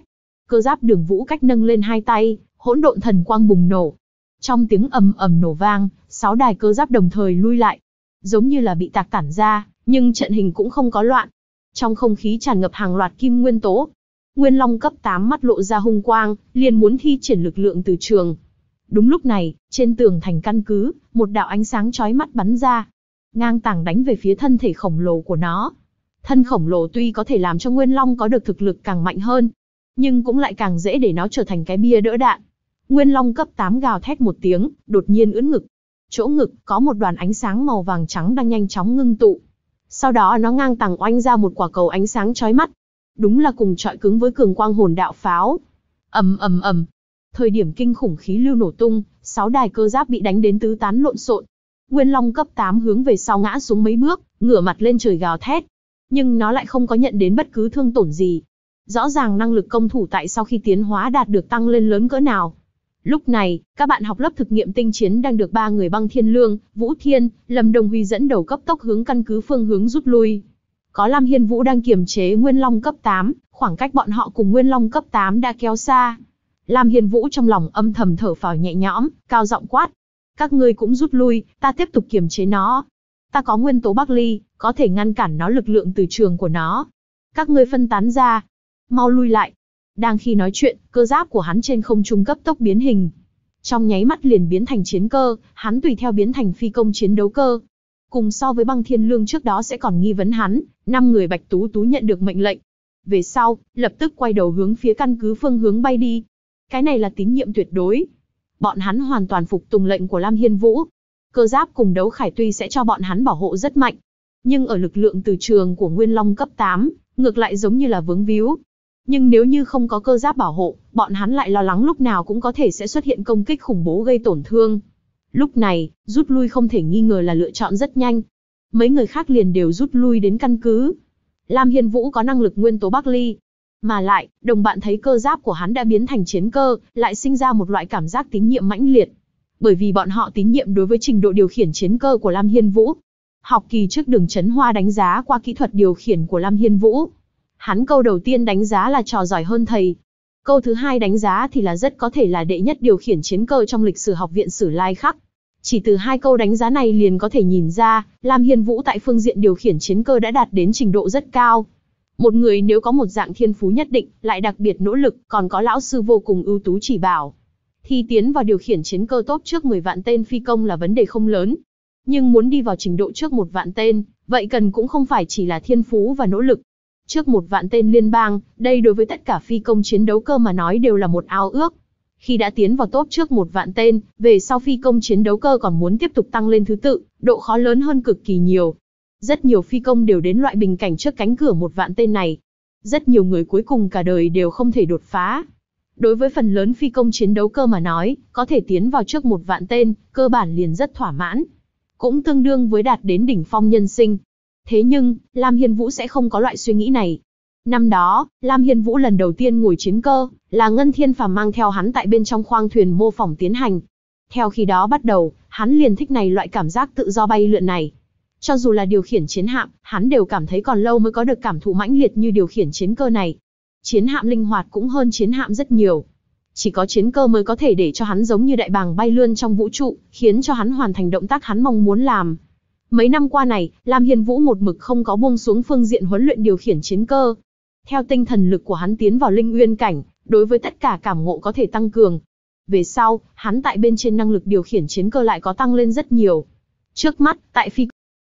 Cơ giáp Đường Vũ Cách nâng lên hai tay, hỗn độn thần quang bùng nổ. Trong tiếng ầm ầm nổ vang, 6 đài cơ giáp đồng thời lui lại, giống như là bị tạc tản ra, nhưng trận hình cũng không có loạn. Trong không khí tràn ngập hàng loạt kim nguyên tố. Nguyên Long cấp 8 mắt lộ ra hung quang, liền muốn thi triển lực lượng từ trường. Đúng lúc này, trên tường thành căn cứ, một đạo ánh sáng chói mắt bắn ra, ngang tàng đánh về phía thân thể khổng lồ của nó. Thân khổng lồ tuy có thể làm cho Nguyên Long có được thực lực càng mạnh hơn, nhưng cũng lại càng dễ để nó trở thành cái bia đỡ đạn. Nguyên Long cấp 8 gào thét một tiếng, đột nhiên ưỡn ngực. Chỗ ngực có một đoàn ánh sáng màu vàng trắng đang nhanh chóng ngưng tụ. Sau đó nó ngang tàng oanh ra một quả cầu ánh sáng chói mắt. Đúng là cùng chọi cứng với cường quang hồn đạo pháo. Ầm ầm ầm. Thời điểm kinh khủng khí lưu nổ tung, 6 đài cơ giáp bị đánh đến tứ tán lộn xộn. Nguyên Long cấp 8 hướng về sau ngã xuống mấy bước, ngửa mặt lên trời gào thét. Nhưng nó lại không có nhận đến bất cứ thương tổn gì. Rõ ràng năng lực công thủ tại sau khi tiến hóa đạt được tăng lên lớn cỡ nào. Lúc này, các bạn học lớp thực nghiệm tinh chiến đang được 3 người Băng Thiên Lương, Vũ Thiên, Lâm Đồng Huy dẫn đầu cấp tốc hướng căn cứ phương hướng rút lui. Có Lam Hiên Vũ đang kiềm chế Nguyên Long cấp 8, khoảng cách bọn họ cùng Nguyên Long cấp 8 đã kéo xa. Lam Hiên Vũ trong lòng âm thầm thở phào nhẹ nhõm, cao giọng quát. Các ngươi cũng rút lui, ta tiếp tục kiềm chế nó. Ta có nguyên tố Bắc Ly, có thể ngăn cản nó lực lượng từ trường của nó. Các ngươi phân tán ra. Mau lui lại. Đang khi nói chuyện, cơ giáp của hắn trên không trung cấp tốc biến hình. Trong nháy mắt liền biến thành chiến cơ, hắn tùy theo biến thành phi công chiến đấu cơ. Cùng so với Băng Thiên Lương trước đó sẽ còn nghi vấn hắn, 5 người Bạch Tú Tú nhận được mệnh lệnh. Về sau, lập tức quay đầu hướng phía căn cứ phương hướng bay đi. Cái này là tín nhiệm tuyệt đối. Bọn hắn hoàn toàn phục tùng lệnh của Lam Hiên Vũ. Cơ giáp cùng đấu khải tuy sẽ cho bọn hắn bảo hộ rất mạnh, nhưng ở lực lượng từ trường của Nguyên Long cấp 8, ngược lại giống như là vướng víu. Nhưng nếu như không có cơ giáp bảo hộ, bọn hắn lại lo lắng lúc nào cũng có thể sẽ xuất hiện công kích khủng bố gây tổn thương. Lúc này, rút lui không thể nghi ngờ là lựa chọn rất nhanh. Mấy người khác liền đều rút lui đến căn cứ. Lam Hiên Vũ có năng lực nguyên tố Bắc Ly. Mà lại, đồng bạn thấy cơ giáp của hắn đã biến thành chiến cơ, lại sinh ra một loại cảm giác tín nhiệm mãnh liệt. Bởi vì bọn họ tín nhiệm đối với trình độ điều khiển chiến cơ của Lam Hiên Vũ. Học kỳ trước Đường Chấn Hoa đánh giá qua kỹ thuật điều khiển của Lam Hiên Vũ. Hắn câu đầu tiên đánh giá là trò giỏi hơn thầy. Câu thứ hai đánh giá thì là rất có thể là đệ nhất điều khiển chiến cơ trong lịch sử học viện Sử Lai Khắc. Chỉ từ hai câu đánh giá này liền có thể nhìn ra, Lam Hiên Vũ tại phương diện điều khiển chiến cơ đã đạt đến trình độ rất cao. Một người nếu có một dạng thiên phú nhất định, lại đặc biệt nỗ lực, còn có lão sư vô cùng ưu tú chỉ bảo, thì tiến vào điều khiển chiến cơ top trước 10 vạn tên phi công là vấn đề không lớn. Nhưng muốn đi vào trình độ trước 1 vạn tên, vậy cần cũng không phải chỉ là thiên phú và nỗ lực. Trước 1 vạn tên liên bang, đây đối với tất cả phi công chiến đấu cơ mà nói đều là một ao ước. Khi đã tiến vào top trước 1 vạn tên, về sau phi công chiến đấu cơ còn muốn tiếp tục tăng lên thứ tự, độ khó lớn hơn cực kỳ nhiều. Rất nhiều phi công đều đến loại bình cảnh trước cánh cửa 1 vạn tên này. Rất nhiều người cuối cùng cả đời đều không thể đột phá. Đối với phần lớn phi công chiến đấu cơ mà nói, có thể tiến vào trước 1 vạn tên, cơ bản liền rất thỏa mãn. Cũng tương đương với đạt đến đỉnh phong nhân sinh. Thế nhưng, Lam Hiên Vũ sẽ không có loại suy nghĩ này. Năm đó, Lam Hiên Vũ lần đầu tiên ngồi chiến cơ, là Ngân Thiên Phàm mang theo hắn tại bên trong khoang thuyền mô phỏng tiến hành. Theo khi đó bắt đầu, hắn liền thích này loại cảm giác tự do bay lượn này. Cho dù là điều khiển chiến hạm, hắn đều cảm thấy còn lâu mới có được cảm thụ mãnh liệt như điều khiển chiến cơ này. Chiến hạm linh hoạt cũng hơn chiến hạm rất nhiều. Chỉ có chiến cơ mới có thể để cho hắn giống như đại bàng bay lượn trong vũ trụ, khiến cho hắn hoàn thành động tác hắn mong muốn làm. Mấy năm qua này, Lam Hiên Vũ một mực không có buông xuống phương diện huấn luyện điều khiển chiến cơ. Theo tinh thần lực của hắn tiến vào linh uyên cảnh, đối với tất cả cảm ngộ có thể tăng cường. Về sau, hắn tại bên trên năng lực điều khiển chiến cơ lại có tăng lên rất nhiều. Trước mắt, tại phi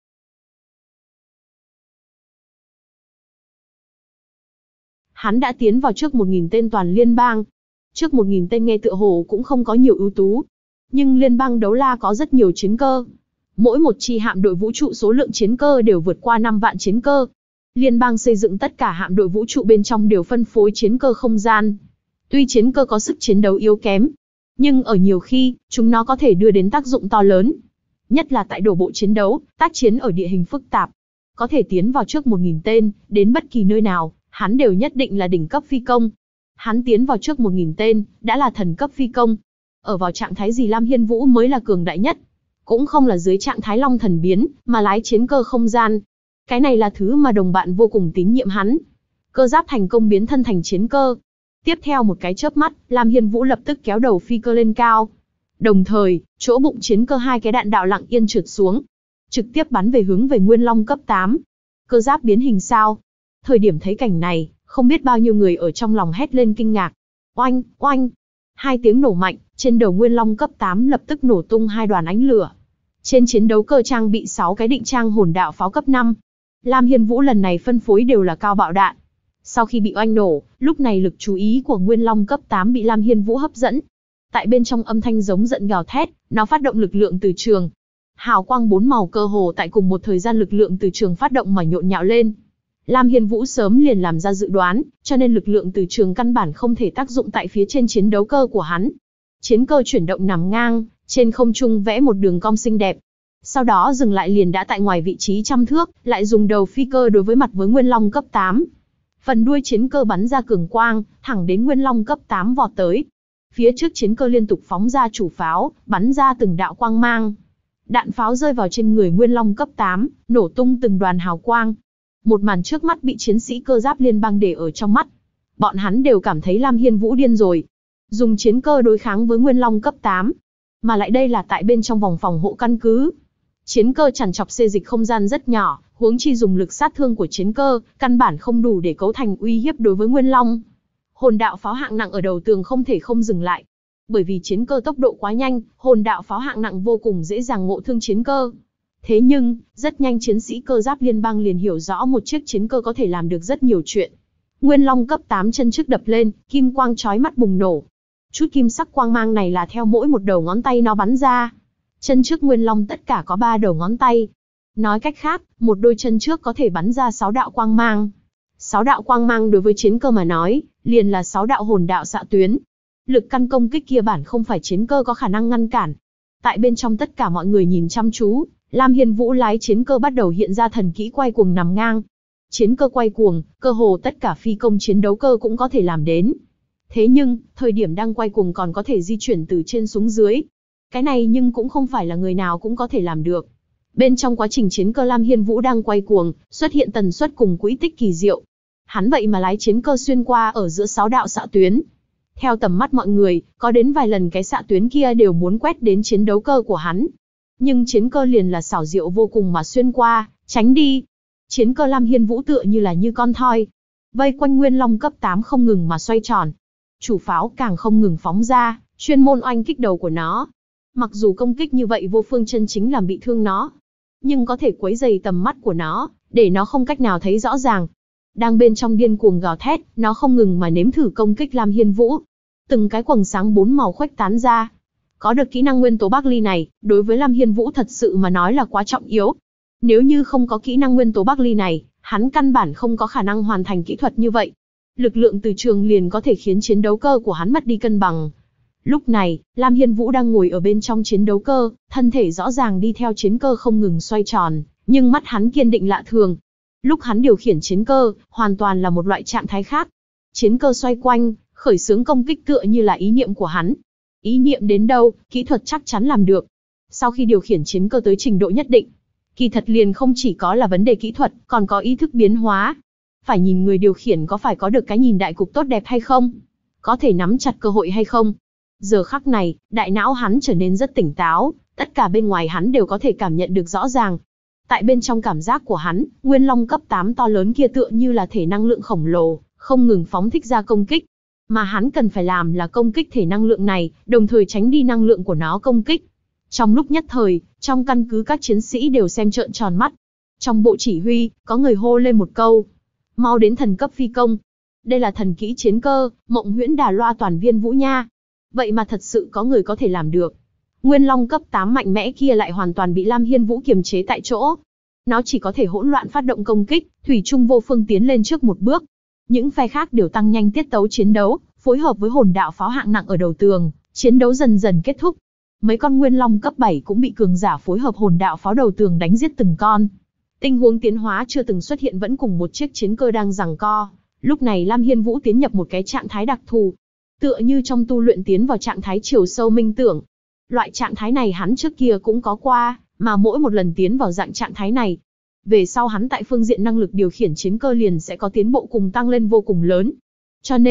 hắn đã tiến vào trước 1000 tên toàn liên bang. Trước 1000 tên nghe tựa hồ cũng không có nhiều ưu tú. Nhưng liên bang đấu la có rất nhiều chiến cơ. Mỗi một chi hạm đội vũ trụ số lượng chiến cơ đều vượt qua 5 vạn chiến cơ. Liên bang xây dựng tất cả hạm đội vũ trụ bên trong đều phân phối chiến cơ không gian. Tuy chiến cơ có sức chiến đấu yếu kém, nhưng ở nhiều khi, chúng nó có thể đưa đến tác dụng to lớn. Nhất là tại đổ bộ chiến đấu, tác chiến ở địa hình phức tạp. Có thể tiến vào trước 1000 tên, đến bất kỳ nơi nào, hắn đều nhất định là đỉnh cấp phi công. Hắn tiến vào trước 1000 tên, đã là thần cấp phi công. Ở vào trạng thái gì Lam Hiên Vũ mới là cường đại nhất. Cũng không là dưới trạng thái long thần biến, mà lái chiến cơ không gian. Cái này là thứ mà đồng bạn vô cùng tín nhiệm hắn. Cơ giáp thành công biến thân thành chiến cơ. Tiếp theo một cái chớp mắt, Lam Hiên Vũ lập tức kéo đầu phi cơ lên cao. Đồng thời, chỗ bụng chiến cơ hai cái đạn đạo lặng yên trượt xuống, trực tiếp bắn về hướng về Nguyên Long cấp 8. Cơ giáp biến hình sao? Thời điểm thấy cảnh này, không biết bao nhiêu người ở trong lòng hét lên kinh ngạc. Oanh, oanh. Hai tiếng nổ mạnh, trên đầu Nguyên Long cấp 8 lập tức nổ tung hai đoàn ánh lửa. Trên chiến đấu cơ trang bị 6 cái định trang hồn đạo pháo cấp 5. Lam Hiên Vũ lần này phân phối đều là cao bạo đạn. Sau khi bị oanh nổ, lúc này lực chú ý của Nguyên Long cấp 8 bị Lam Hiên Vũ hấp dẫn. Tại bên trong âm thanh giống giận gào thét, nó phát động lực lượng từ trường. Hào quang 4 màu cơ hồ tại cùng một thời gian lực lượng từ trường phát động mà nhộn nhạo lên. Lam Hiên Vũ sớm liền làm ra dự đoán, cho nên lực lượng từ trường căn bản không thể tác dụng tại phía trên chiến đấu cơ của hắn. Chiến cơ chuyển động nằm ngang, trên không trung vẽ một đường cong xinh đẹp. Sau đó dừng lại liền đã tại ngoài vị trí trăm thước, lại dùng đầu phi cơ đối với mặt với Nguyên Long cấp 8. Phần đuôi chiến cơ bắn ra cường quang, thẳng đến Nguyên Long cấp 8 vọt tới. Phía trước chiến cơ liên tục phóng ra chủ pháo, bắn ra từng đạo quang mang. Đạn pháo rơi vào trên người Nguyên Long cấp 8, nổ tung từng đoàn hào quang. Một màn trước mắt bị chiến sĩ cơ giáp liên bang để ở trong mắt. Bọn hắn đều cảm thấy Lam Hiên Vũ điên rồi. Dùng chiến cơ đối kháng với Nguyên Long cấp 8. Mà lại đây là tại bên trong vòng phòng hộ căn cứ. Chiến cơ chằn chọc xê dịch không gian rất nhỏ, huống chi dùng lực sát thương của chiến cơ, căn bản không đủ để cấu thành uy hiếp đối với Nguyên Long. Hồn đạo pháo hạng nặng ở đầu tường không thể không dừng lại. Bởi vì chiến cơ tốc độ quá nhanh, hồn đạo pháo hạng nặng vô cùng dễ dàng ngộ thương chiến cơ. Thế nhưng, rất nhanh chiến sĩ cơ giáp liên bang liền hiểu rõ một chiếc chiến cơ có thể làm được rất nhiều chuyện. Nguyên Long cấp 8 chân trước đập lên, kim quang chói mắt bùng nổ. Chút kim sắc quang mang này là theo mỗi một đầu ngón tay nó bắn ra. Chân trước Nguyên Long tất cả có 3 đầu ngón tay. Nói cách khác, một đôi chân trước có thể bắn ra 6 đạo quang mang. 6 đạo quang mang đối với chiến cơ mà nói, liền là 6 đạo hồn đạo xạ tuyến. Lực căn công kích kia bản không phải chiến cơ có khả năng ngăn cản. Tại bên trong tất cả mọi người nhìn chăm chú, Lam Hiên Vũ lái chiến cơ bắt đầu hiện ra thần kỹ quay cuồng nằm ngang. Chiến cơ quay cuồng, cơ hồ tất cả phi công chiến đấu cơ cũng có thể làm đến. Thế nhưng, thời điểm đang quay cuồng còn có thể di chuyển từ trên xuống dưới. Cái này nhưng cũng không phải là người nào cũng có thể làm được. Bên trong quá trình chiến cơ Lam Hiên Vũ đang quay cuồng, xuất hiện tần suất cùng quỹ tích kỳ diệu. Hắn vậy mà lái chiến cơ xuyên qua ở giữa 6 đạo xạ tuyến. Theo tầm mắt mọi người, có đến vài lần cái xạ tuyến kia đều muốn quét đến chiến đấu cơ của hắn. Nhưng chiến cơ liền là xảo diệu vô cùng mà xuyên qua, tránh đi. Chiến cơ Lam Hiên Vũ tựa như con thoi, vây quanh Nguyên Long cấp 8 không ngừng mà xoay tròn. Chủ pháo càng không ngừng phóng ra, chuyên môn oanh kích đầu của nó. Mặc dù công kích như vậy vô phương chân chính làm bị thương nó, nhưng có thể quấy rầy tầm mắt của nó, để nó không cách nào thấy rõ ràng. Đang bên trong điên cuồng gào thét, nó không ngừng mà nếm thử công kích Lam Hiên Vũ. Từng cái quầng sáng 4 màu khuếch tán ra. Có được kỹ năng nguyên tố Bắc Ly này, đối với Lam Hiên Vũ thật sự mà nói là quá trọng yếu. Nếu như không có kỹ năng nguyên tố Bắc Ly này, hắn căn bản không có khả năng hoàn thành kỹ thuật như vậy. Lực lượng từ trường liền có thể khiến chiến đấu cơ của hắn mất đi cân bằng. Lúc này, Lam Hiên Vũ đang ngồi ở bên trong chiến đấu cơ, thân thể rõ ràng đi theo chiến cơ không ngừng xoay tròn, nhưng mắt hắn kiên định lạ thường. Lúc hắn điều khiển chiến cơ, hoàn toàn là một loại trạng thái khác. Chiến cơ xoay quanh, khởi xướng công kích tựa như là ý niệm của hắn. Ý niệm đến đâu, kỹ thuật chắc chắn làm được. Sau khi điều khiển chiến cơ tới trình độ nhất định, kỳ thật liền không chỉ có là vấn đề kỹ thuật, còn có ý thức biến hóa. Phải nhìn người điều khiển có phải có được cái nhìn đại cục tốt đẹp hay không, có thể nắm chặt cơ hội hay không. Giờ khắc này, đại não hắn trở nên rất tỉnh táo, tất cả bên ngoài hắn đều có thể cảm nhận được rõ ràng. Tại bên trong cảm giác của hắn, Nguyên Long cấp 8 to lớn kia tựa như là thể năng lượng khổng lồ, không ngừng phóng thích ra công kích. Mà hắn cần phải làm là công kích thể năng lượng này, đồng thời tránh đi năng lượng của nó công kích. Trong lúc nhất thời, trong căn cứ các chiến sĩ đều xem trợn tròn mắt. Trong bộ chỉ huy, có người hô lên một câu: mau đến thần cấp phi công. Đây là thần kỹ chiến cơ, Mộng Huyễn Đà Loa toàn viên vũ nha. Vậy mà thật sự có người có thể làm được. Nguyên Long cấp 8 mạnh mẽ kia lại hoàn toàn bị Lam Hiên Vũ kiềm chế tại chỗ. Nó chỉ có thể hỗn loạn phát động công kích, thủy chung vô phương tiến lên trước một bước. Những phe khác đều tăng nhanh tiết tấu chiến đấu, phối hợp với hồn đạo pháo hạng nặng ở đầu tường, chiến đấu dần dần kết thúc. Mấy con Nguyên Long cấp 7 cũng bị cường giả phối hợp hồn đạo pháo đầu tường đánh giết từng con. Tình huống tiến hóa chưa từng xuất hiện vẫn cùng một chiếc chiến cơ đang giằng co. Lúc này Lam Hiên Vũ tiến nhập một cái trạng thái đặc thù, tựa như trong tu luyện tiến vào trạng thái chiều sâu minh tưởng. Loại trạng thái này hắn trước kia cũng có qua, mà mỗi một lần tiến vào dạng trạng thái này, về sau hắn tại phương diện năng lực điều khiển chiến cơ liền sẽ có tiến bộ cùng tăng lên vô cùng lớn. Cho nên,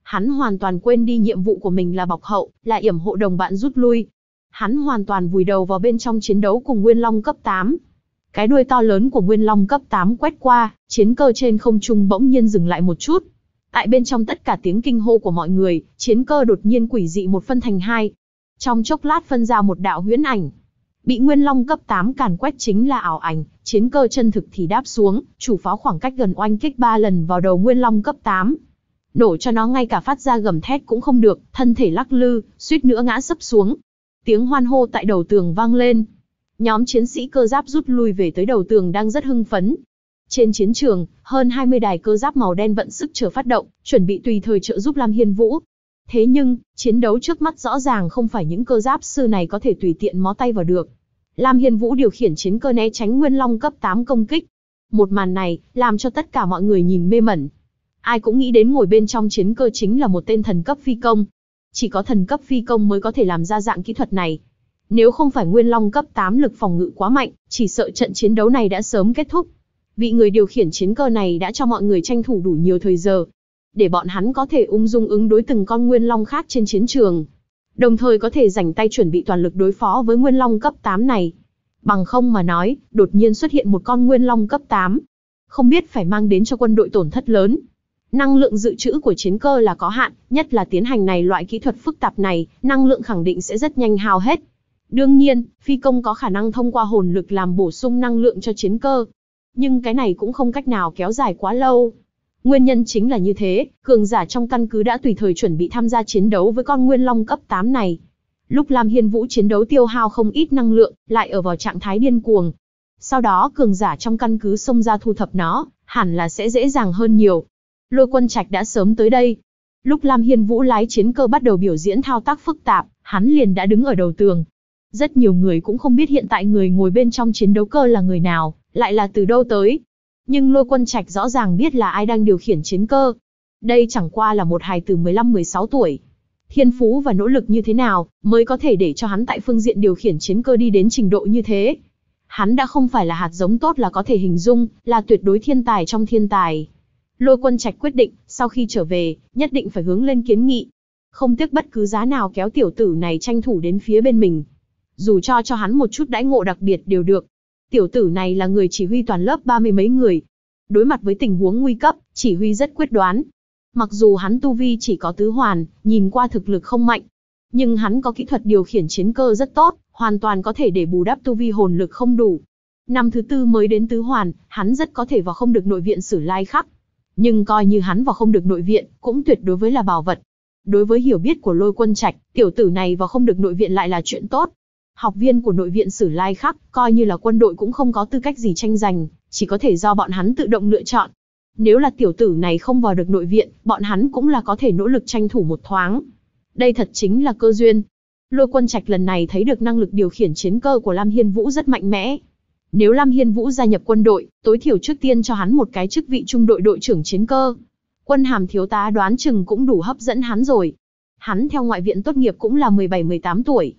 Hắn hoàn toàn quên đi nhiệm vụ của mình là bọc hậu, là yểm hộ đồng bạn rút lui. Hắn hoàn toàn vùi đầu vào bên trong chiến đấu cùng Nguyên Long cấp 8. Cái đuôi to lớn của Nguyên Long cấp 8 quét qua, chiến cơ trên không trung bỗng nhiên dừng lại một chút. Tại bên trong tất cả tiếng kinh hô của mọi người, chiến cơ đột nhiên quỷ dị một phân thành hai. Trong chốc lát phân ra một đạo huyễn ảnh. Bị Nguyên Long cấp 8 càn quét chính là ảo ảnh, chiến cơ chân thực thì đáp xuống, chủ pháo khoảng cách gần oanh kích 3 lần vào đầu Nguyên Long cấp 8. Nổ cho nó ngay cả phát ra gầm thét cũng không được, thân thể lắc lư, suýt nữa ngã sấp xuống. Tiếng hoan hô tại đầu tường vang lên. Nhóm chiến sĩ cơ giáp rút lui về tới đầu tường đang rất hưng phấn. Trên chiến trường, hơn 20 đài cơ giáp màu đen vận sức chờ phát động, chuẩn bị tùy thời trợ giúp Lam Hiên Vũ. Thế nhưng, chiến đấu trước mắt rõ ràng không phải những cơ giáp sư này có thể tùy tiện mó tay vào được. Lam Hiên Vũ điều khiển chiến cơ né tránh Nguyên Long cấp 8 công kích. Một màn này, làm cho tất cả mọi người nhìn mê mẩn. Ai cũng nghĩ đến ngồi bên trong chiến cơ chính là một tên thần cấp phi công. Chỉ có thần cấp phi công mới có thể làm ra dạng kỹ thuật này. Nếu không phải Nguyên Long cấp 8 lực phòng ngự quá mạnh, chỉ sợ trận chiến đấu này đã sớm kết thúc. Vị người điều khiển chiến cơ này đã cho mọi người tranh thủ đủ nhiều thời giờ, để bọn hắn có thể ung dung ứng đối từng con Nguyên Long khác trên chiến trường. Đồng thời có thể rảnh tay chuẩn bị toàn lực đối phó với Nguyên Long cấp 8 này. Bằng không mà nói, đột nhiên xuất hiện một con Nguyên Long cấp 8. Không biết phải mang đến cho quân đội tổn thất lớn. Năng lượng dự trữ của chiến cơ là có hạn, nhất là tiến hành này loại kỹ thuật phức tạp này, năng lượng khẳng định sẽ rất nhanh hao hết. Đương nhiên, phi công có khả năng thông qua hồn lực làm bổ sung năng lượng cho chiến cơ. Nhưng cái này cũng không cách nào kéo dài quá lâu. Nguyên nhân chính là như thế, cường giả trong căn cứ đã tùy thời chuẩn bị tham gia chiến đấu với con Nguyên Long cấp 8 này. Lúc Lam Hiên Vũ chiến đấu tiêu hao không ít năng lượng, lại ở vào trạng thái điên cuồng. Sau đó cường giả trong căn cứ xông ra thu thập nó, hẳn là sẽ dễ dàng hơn nhiều. Lôi Quân Trạch đã sớm tới đây. Lúc Lam Hiên Vũ lái chiến cơ bắt đầu biểu diễn thao tác phức tạp, hắn liền đã đứng ở đầu tường. Rất nhiều người cũng không biết hiện tại người ngồi bên trong chiến đấu cơ là người nào, lại là từ đâu tới. Nhưng Lôi Quân Trạch rõ ràng biết là ai đang điều khiển chiến cơ. Đây chẳng qua là một hài tử 15-16 tuổi. Thiên phú và nỗ lực như thế nào mới có thể để cho hắn tại phương diện điều khiển chiến cơ đi đến trình độ như thế. Hắn đã không phải là hạt giống tốt là có thể hình dung, là tuyệt đối thiên tài trong thiên tài. Lôi Quân Trạch quyết định, sau khi trở về, nhất định phải hướng lên kiến nghị. Không tiếc bất cứ giá nào kéo tiểu tử này tranh thủ đến phía bên mình. Dù cho hắn một chút đãi ngộ đặc biệt đều được. Tiểu tử này là người chỉ huy toàn lớp 30 mấy người. Đối mặt với tình huống nguy cấp, chỉ huy rất quyết đoán. Mặc dù hắn tu vi chỉ có tứ hoàn, nhìn qua thực lực không mạnh. Nhưng hắn có kỹ thuật điều khiển chiến cơ rất tốt, hoàn toàn có thể để bù đắp tu vi hồn lực không đủ. Năm thứ tư mới đến tứ hoàn, hắn rất có thể vào không được nội viện Sử Lai Khắc. Nhưng coi như hắn vào không được nội viện, cũng tuyệt đối với là bảo vật. Đối với hiểu biết của Lôi Quân Trạch, tiểu tử này vào không được nội viện lại là chuyện tốt. Học viên của nội viện Sử Lai Khắc, coi như là quân đội cũng không có tư cách gì tranh giành, chỉ có thể do bọn hắn tự động lựa chọn. Nếu là tiểu tử này không vào được nội viện, bọn hắn cũng là có thể nỗ lực tranh thủ một thoáng. Đây thật chính là cơ duyên. Lôi Quân Trạch lần này thấy được năng lực điều khiển chiến cơ của Lam Hiên Vũ rất mạnh mẽ. Nếu Lam Hiên Vũ gia nhập quân đội, tối thiểu trước tiên cho hắn một cái chức vị trung đội đội trưởng chiến cơ. Quân hàm thiếu tá đoán chừng cũng đủ hấp dẫn hắn rồi. Hắn theo ngoại viện tốt nghiệp cũng là 17-18 tuổi.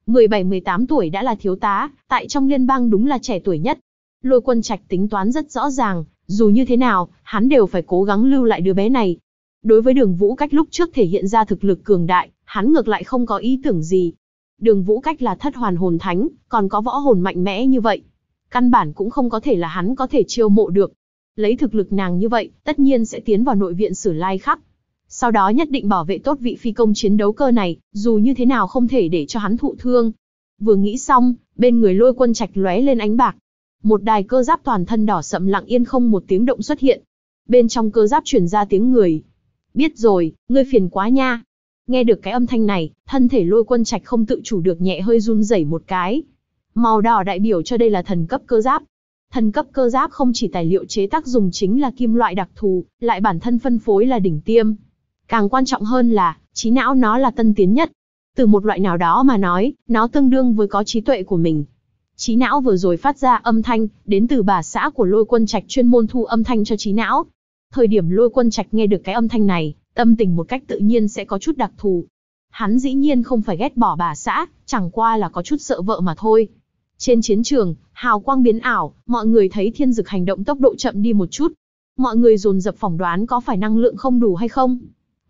17-18 tuổi đã là thiếu tá, tại trong liên bang đúng là trẻ tuổi nhất. Lôi Quân Trạch tính toán rất rõ ràng, dù như thế nào, hắn đều phải cố gắng lưu lại đứa bé này. Đối với Đường Vũ Cách lúc trước thể hiện ra thực lực cường đại, hắn ngược lại không có ý tưởng gì. Đường Vũ Cách là thất hoàn hồn thánh, còn có võ hồn mạnh mẽ như vậy. Căn bản cũng không có thể là hắn có thể chiêu mộ được. Lấy thực lực nàng như vậy, tất nhiên sẽ tiến vào nội viện Sử Lai Khắc. Sau đó nhất định bảo vệ tốt vị phi công chiến đấu cơ này, dù như thế nào không thể để cho hắn thụ thương. Vừa nghĩ xong, bên người Lôi Quân Trạch lóe lên ánh bạc. Một đài cơ giáp toàn thân đỏ sậm lặng yên không một tiếng động xuất hiện. Bên trong cơ giáp truyền ra tiếng người. Biết rồi, ngươi phiền quá nha. Nghe được cái âm thanh này, thân thể Lôi Quân Trạch không tự chủ được nhẹ hơi run rẩy một cái. Màu đỏ đại biểu cho đây là thần cấp cơ giáp. Thần cấp cơ giáp không chỉ tài liệu chế tác dùng chính là kim loại đặc thù, lại bản thân phân phối là đỉnh tiêm. Càng quan trọng hơn là, trí não nó là tân tiến nhất. Từ một loại nào đó mà nói, nó tương đương với có trí tuệ của mình. Trí não vừa rồi phát ra âm thanh, đến từ bà xã của Lôi Quân Trạch chuyên môn thu âm thanh cho trí não. Thời điểm Lôi Quân Trạch nghe được cái âm thanh này, tâm tình một cách tự nhiên sẽ có chút đặc thù. Hắn dĩ nhiên không phải ghét bỏ bà xã, chẳng qua là có chút sợ vợ mà thôi. Trên chiến trường, hào quang biến ảo, mọi người thấy Thiên Dực hành động tốc độ chậm đi một chút. Mọi người dồn dập phỏng đoán có phải năng lượng không đủ hay không.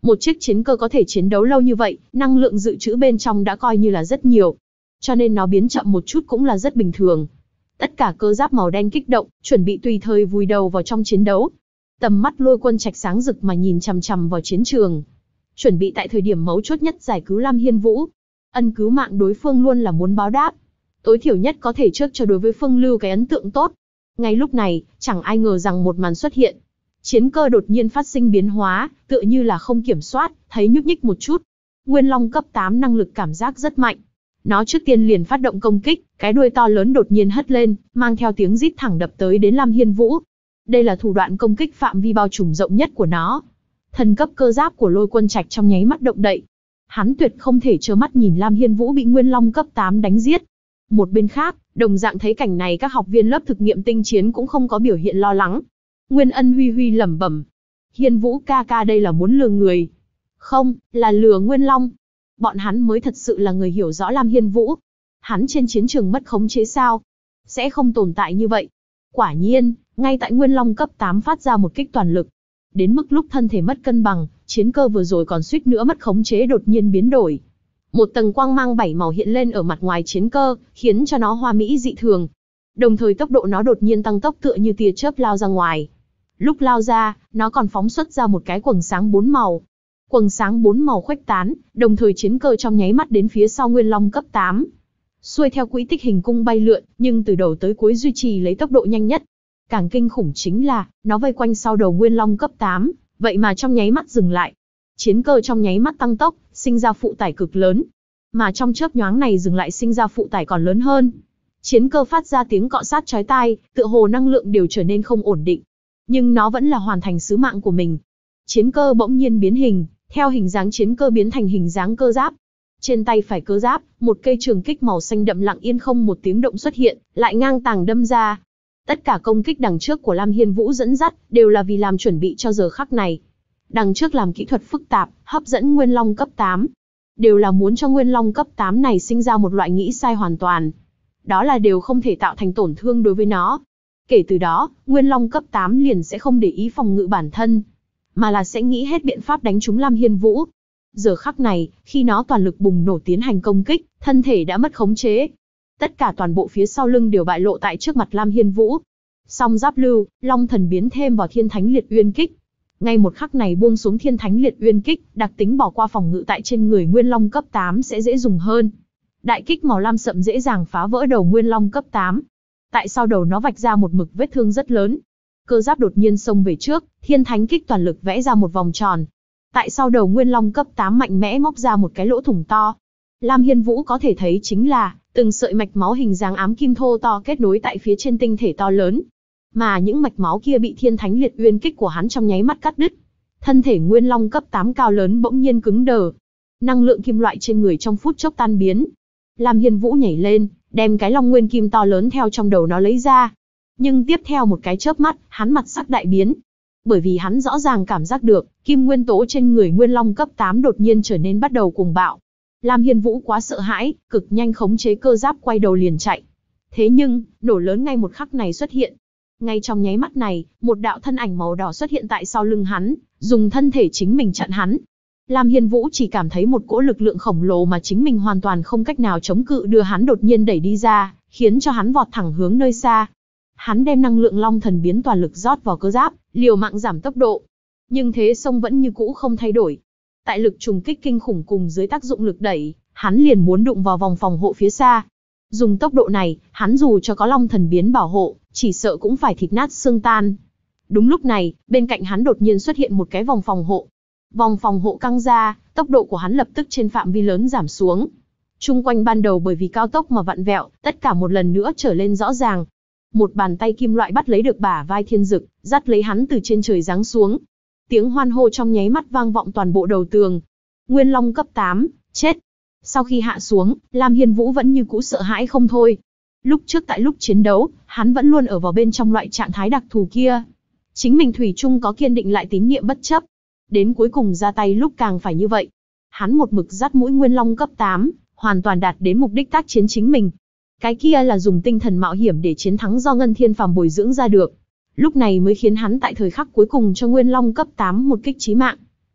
Một chiếc chiến cơ có thể chiến đấu lâu như vậy, năng lượng dự trữ bên trong đã coi như là rất nhiều. Cho nên nó biến chậm một chút cũng là rất bình thường. Tất cả cơ giáp màu đen kích động, chuẩn bị tùy thời vùi đầu vào trong chiến đấu. Tầm mắt Lôi Quân Trạch sáng rực mà nhìn chằm chằm vào chiến trường. Chuẩn bị tại thời điểm mấu chốt nhất giải cứu Lam Hiên Vũ. Ân cứu mạng đối phương luôn là muốn báo đáp. Tối thiểu nhất có thể trước cho đối với phương lưu cái ấn tượng tốt. Ngay lúc này, chẳng ai ngờ rằng một màn xuất hiện. Chiến cơ đột nhiên phát sinh biến hóa, tựa như là không kiểm soát, thấy nhúc nhích một chút. Nguyên Long cấp 8 năng lực cảm giác rất mạnh. Nó trước tiên liền phát động công kích, cái đuôi to lớn đột nhiên hất lên, mang theo tiếng rít thẳng đập tới đến Lam Hiên Vũ. Đây là thủ đoạn công kích phạm vi bao trùm rộng nhất của nó. Thần cấp cơ giáp của Lôi Quân Trạch trong nháy mắt động đậy. Hắn tuyệt không thể trơ mắt nhìn Lam Hiên Vũ bị Nguyên Long cấp 8 đánh giết. Một bên khác, đồng dạng thấy cảnh này các học viên lớp thực nghiệm tinh chiến cũng không có biểu hiện lo lắng. Nguyên Ân Huy Huy lẩm bẩm. Hiên Vũ ca ca đây là muốn lừa người. Không, là lừa Nguyên Long. Bọn hắn mới thật sự là người hiểu rõ Lam Hiên Vũ. Hắn trên chiến trường mất khống chế sao? Sẽ không tồn tại như vậy. Quả nhiên, ngay tại Nguyên Long cấp 8 phát ra một kích toàn lực. Đến mức lúc thân thể mất cân bằng, chiến cơ vừa rồi còn suýt nữa mất khống chế đột nhiên biến đổi. Một tầng quang mang 7 màu hiện lên ở mặt ngoài chiến cơ, khiến cho nó hoa mỹ dị thường. Đồng thời tốc độ nó đột nhiên tăng tốc tựa như tia chớp lao ra ngoài. Lúc lao ra, nó còn phóng xuất ra một cái quầng sáng 4 màu. Quầng sáng 4 màu khuếch tán, đồng thời chiến cơ trong nháy mắt đến phía sau Nguyên Long cấp 8. Xuôi theo quỹ tích hình cung bay lượn, nhưng từ đầu tới cuối duy trì lấy tốc độ nhanh nhất. Càng kinh khủng chính là, nó vây quanh sau đầu Nguyên Long cấp 8, vậy mà trong nháy mắt dừng lại. Chiến cơ trong nháy mắt tăng tốc, sinh ra phụ tải cực lớn. Mà trong chớp nhoáng này dừng lại sinh ra phụ tải còn lớn hơn. Chiến cơ phát ra tiếng cọ sát chói tai, tựa hồ năng lượng đều trở nên không ổn định. Nhưng nó vẫn là hoàn thành sứ mạng của mình. Chiến cơ bỗng nhiên biến hình, theo hình dáng chiến cơ biến thành hình dáng cơ giáp. Trên tay phải cơ giáp, một cây trường kích màu xanh đậm lặng yên không một tiếng động xuất hiện, lại ngang tàng đâm ra. Tất cả công kích đằng trước của Lam Hiên Vũ dẫn dắt, đều là vì làm chuẩn bị cho giờ khắc này. Đằng trước làm kỹ thuật phức tạp, hấp dẫn Nguyên Long cấp 8. Đều là muốn cho Nguyên Long cấp 8 này sinh ra một loại nghĩ sai hoàn toàn. Đó là đều không thể tạo thành tổn thương đối với nó. Kể từ đó, Nguyên Long cấp 8 liền sẽ không để ý phòng ngự bản thân, mà là sẽ nghĩ hết biện pháp đánh trúng Lam Hiên Vũ. Giờ khắc này, khi nó toàn lực bùng nổ tiến hành công kích, thân thể đã mất khống chế. Tất cả toàn bộ phía sau lưng đều bại lộ tại trước mặt Lam Hiên Vũ. Song giáp lưu, Long Thần biến thêm vào Thiên Thánh Liệt Uyên Kích. Ngay một khắc này buông xuống Thiên Thánh Liệt Uyên Kích, đặc tính bỏ qua phòng ngự tại trên người Nguyên Long cấp 8 sẽ dễ dùng hơn. Đại kích màu lam sậm dễ dàng phá vỡ đầu Nguyên Long cấp 8. Tại sau đầu nó vạch ra một mực vết thương rất lớn. Cơ giáp đột nhiên xông về trước, Thiên Thánh Kích toàn lực vẽ ra một vòng tròn. Tại sau đầu Nguyên Long cấp 8 mạnh mẽ móc ra một cái lỗ thủng to. Lam Hiên Vũ có thể thấy chính là từng sợi mạch máu hình dáng ám kim thô to kết nối tại phía trên tinh thể to lớn. Mà những mạch máu kia bị Thiên Thánh Liệt Uyên Kích của hắn trong nháy mắt cắt đứt. Thân thể Nguyên Long cấp 8 cao lớn bỗng nhiên cứng đờ. Năng lượng kim loại trên người trong phút chốc tan biến. Lam Hiên Vũ nhảy lên, đem cái long nguyên kim to lớn theo trong đầu nó lấy ra. Nhưng tiếp theo một cái chớp mắt, hắn mặt sắc đại biến. Bởi vì hắn rõ ràng cảm giác được, kim nguyên tố trên người Nguyên Long cấp 8 đột nhiên trở nên bắt đầu cuồng bạo. Lam Hiên Vũ quá sợ hãi, cực nhanh khống chế cơ giáp quay đầu liền chạy. Thế nhưng, nổ lớn ngay một khắc này xuất hiện. Ngay trong nháy mắt này, một đạo thân ảnh màu đỏ xuất hiện tại sau lưng hắn, dùng thân thể chính mình chặn hắn. Lam Hiên Vũ chỉ cảm thấy một cỗ lực lượng khổng lồ mà chính mình hoàn toàn không cách nào chống cự đưa hắn đột nhiên đẩy đi ra, khiến cho hắn vọt thẳng hướng nơi xa. Hắn đem năng lượng Long Thần biến toàn lực rót vào cơ giáp, liều mạng giảm tốc độ. Nhưng thế sông vẫn như cũ không thay đổi. Tại lực trùng kích kinh khủng cùng dưới tác dụng lực đẩy, hắn liền muốn đụng vào vòng phòng hộ phía xa. Dùng tốc độ này, hắn dù cho có Long Thần biến bảo hộ, chỉ sợ cũng phải thịt nát xương tan. Đúng lúc này, bên cạnh hắn đột nhiên xuất hiện một cái vòng phòng hộ. Vòng phòng hộ căng ra, tốc độ của hắn lập tức trên phạm vi lớn giảm xuống. Chung quanh ban đầu bởi vì cao tốc mà vặn vẹo, tất cả một lần nữa trở lên rõ ràng. Một bàn tay kim loại bắt lấy được bả vai Thiên Dực, dắt lấy hắn từ trên trời giáng xuống. Tiếng hoan hô trong nháy mắt vang vọng toàn bộ đầu tường. Nguyên Long cấp 8, chết. Sau khi hạ xuống, Lam Hiên Vũ vẫn như cũ sợ hãi không thôi. Lúc trước tại lúc chiến đấu, hắn vẫn luôn ở vào bên trong loại trạng thái đặc thù kia. Chính mình thủy chung có kiên định lại tín niệm bất chấp. Đến cuối cùng ra tay lúc càng phải như vậy. Hắn một mực dắt mũi Nguyên Long cấp 8, hoàn toàn đạt đến mục đích tác chiến chính mình. Cái kia là dùng tinh thần mạo hiểm để chiến thắng do Ngân Thiên Phàm bồi dưỡng ra được. Lúc này mới khiến hắn tại thời khắc cuối cùng cho Nguyên Long cấp 8 một kích chí mạng.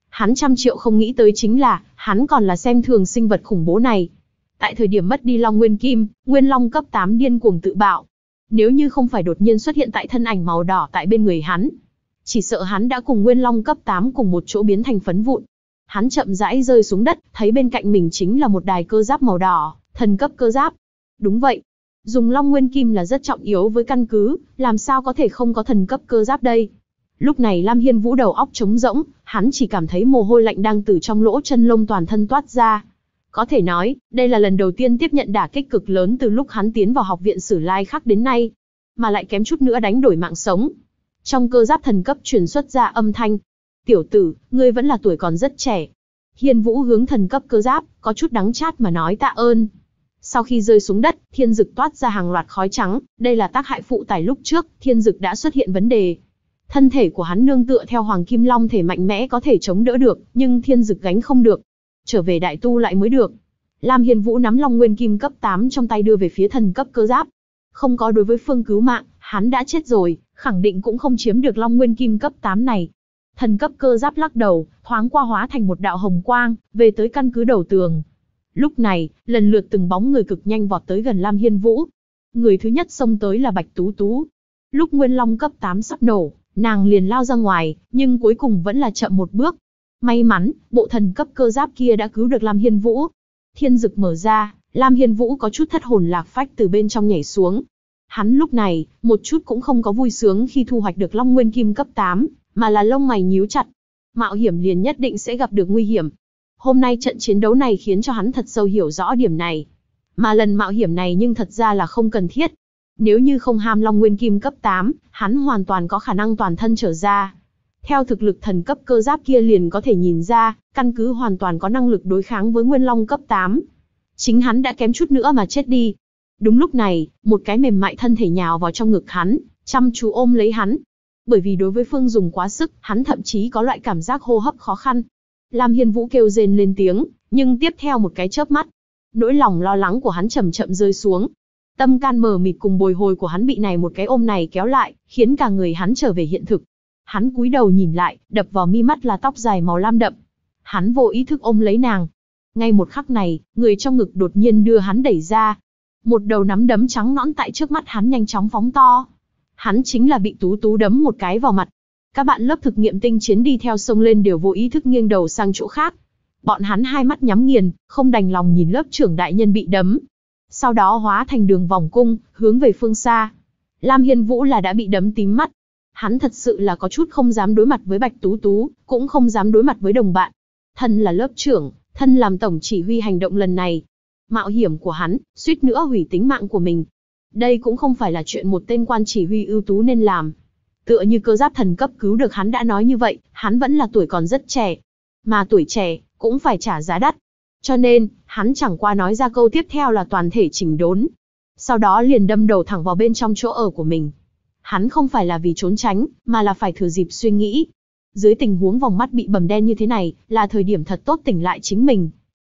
Hắn trăm triệu không nghĩ tới chính là, hắn còn là xem thường sinh vật khủng bố này. Tại thời điểm mất đi Long Nguyên Kim, Nguyên Long cấp 8 điên cuồng tự bạo. Nếu như không phải đột nhiên xuất hiện tại thân ảnh màu đỏ tại bên người hắn, chỉ sợ hắn đã cùng Nguyên Long cấp 8 cùng một chỗ biến thành phấn vụn. Hắn chậm rãi rơi xuống đất, thấy bên cạnh mình chính là một đài cơ giáp màu đỏ, thần cấp cơ giáp. Đúng vậy, dùng Long Nguyên Kim là rất trọng yếu với căn cứ, làm sao có thể không có thần cấp cơ giáp đây. Lúc này Lam Hiên Vũ đầu óc trống rỗng, hắn chỉ cảm thấy mồ hôi lạnh đang từ trong lỗ chân lông toàn thân toát ra. Có thể nói, đây là lần đầu tiên tiếp nhận đả kích cực lớn từ lúc hắn tiến vào học viện Sử Lai Khắc đến nay, mà lại kém chút nữa đánh đổi mạng sống. Trong cơ giáp thần cấp truyền xuất ra âm thanh, tiểu tử, ngươi vẫn là tuổi còn rất trẻ. Hiên Vũ hướng thần cấp cơ giáp, có chút đắng chát mà nói tạ ơn. Sau khi rơi xuống đất, thiên dực toát ra hàng loạt khói trắng, đây là tác hại phụ tải lúc trước, thiên dực đã xuất hiện vấn đề. Thân thể của hắn nương tựa theo Hoàng Kim Long thể mạnh mẽ có thể chống đỡ được, nhưng thiên dực gánh không được. Trở về đại tu lại mới được. Lam Hiên Vũ nắm Long Nguyên Kim cấp 8 trong tay đưa về phía thần cấp cơ giáp. Không có đối với phương cứu mạng, hắn đã chết rồi, khẳng định cũng không chiếm được Long Nguyên Kim cấp 8 này. Thần cấp cơ giáp lắc đầu, thoáng qua hóa thành một đạo hồng quang, về tới căn cứ đầu tường. Lúc này, lần lượt từng bóng người cực nhanh vọt tới gần Lam Hiên Vũ. Người thứ nhất xông tới là Bạch Tú Tú. Lúc Nguyên Long cấp 8 sắp nổ, nàng liền lao ra ngoài, nhưng cuối cùng vẫn là chậm một bước. May mắn, bộ thần cấp cơ giáp kia đã cứu được Lam Hiên Vũ. Thiên dực mở ra, Lam Hiên Vũ có chút thất hồn lạc phách từ bên trong nhảy xuống. Hắn lúc này, một chút cũng không có vui sướng khi thu hoạch được Long Nguyên Kim cấp 8, mà là lông mày nhíu chặt. Mạo hiểm liền nhất định sẽ gặp được nguy hiểm. Hôm nay trận chiến đấu này khiến cho hắn thật sâu hiểu rõ điểm này. Mà lần mạo hiểm này nhưng thật ra là không cần thiết. Nếu như không ham Long Nguyên Kim cấp 8, hắn hoàn toàn có khả năng toàn thân trở ra. Theo thực lực thần cấp cơ giáp kia liền có thể nhìn ra, căn cứ hoàn toàn có năng lực đối kháng với Nguyên Long cấp 8. Chính hắn đã kém chút nữa mà chết đi. Đúng lúc này, một cái mềm mại thân thể nhào vào trong ngực hắn, chăm chú ôm lấy hắn. Bởi vì đối với Phương dùng quá sức, hắn thậm chí có loại cảm giác hô hấp khó khăn. Lam Hiên Vũ kêu rên lên tiếng, nhưng tiếp theo một cái chớp mắt, nỗi lòng lo lắng của hắn chậm chậm rơi xuống. Tâm can mờ mịt cùng bồi hồi của hắn bị này một cái ôm này kéo lại, khiến cả người hắn trở về hiện thực. Hắn cúi đầu nhìn lại, đập vào mi mắt là tóc dài màu lam đậm. Hắn vô ý thức ôm lấy nàng. Ngay một khắc này, người trong ngực đột nhiên đưa hắn đẩy ra. Một đầu nắm đấm trắng nõn tại trước mắt hắn nhanh chóng phóng to. Hắn chính là bị Tú Tú đấm một cái vào mặt. Các bạn lớp thực nghiệm tinh chiến đi theo sông lên đều vô ý thức nghiêng đầu sang chỗ khác. Bọn hắn hai mắt nhắm nghiền, không đành lòng nhìn lớp trưởng đại nhân bị đấm. Sau đó hóa thành đường vòng cung, hướng về phương xa. Lam Hiên Vũ là đã bị đấm tím mắt. Hắn thật sự là có chút không dám đối mặt với Bạch Tú Tú, cũng không dám đối mặt với đồng bạn. Thân là lớp trưởng, thân làm tổng chỉ huy hành động lần này. Mạo hiểm của hắn, suýt nữa hủy tính mạng của mình. Đây cũng không phải là chuyện một tên quan chỉ huy ưu tú nên làm. Tựa như cơ giáp thần cấp cứu được hắn đã nói như vậy, hắn vẫn là tuổi còn rất trẻ. Mà tuổi trẻ, cũng phải trả giá đắt. Cho nên, hắn chẳng qua nói ra câu tiếp theo là toàn thể chỉnh đốn. Sau đó liền đâm đầu thẳng vào bên trong chỗ ở của mình. Hắn không phải là vì trốn tránh, mà là phải thừa dịp suy nghĩ. Dưới tình huống vòng mắt bị bầm đen như thế này, là thời điểm thật tốt tỉnh lại chính mình.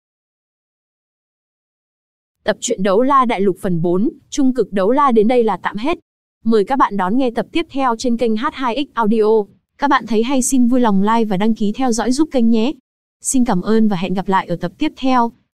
Tập truyện Đấu La Đại Lục phần 4, Trung cực Đấu La đến đây là tạm hết. Mời các bạn đón nghe tập tiếp theo trên kênh H2X Audio. Các bạn thấy hay xin vui lòng like và đăng ký theo dõi giúp kênh nhé. Xin cảm ơn và hẹn gặp lại ở tập tiếp theo.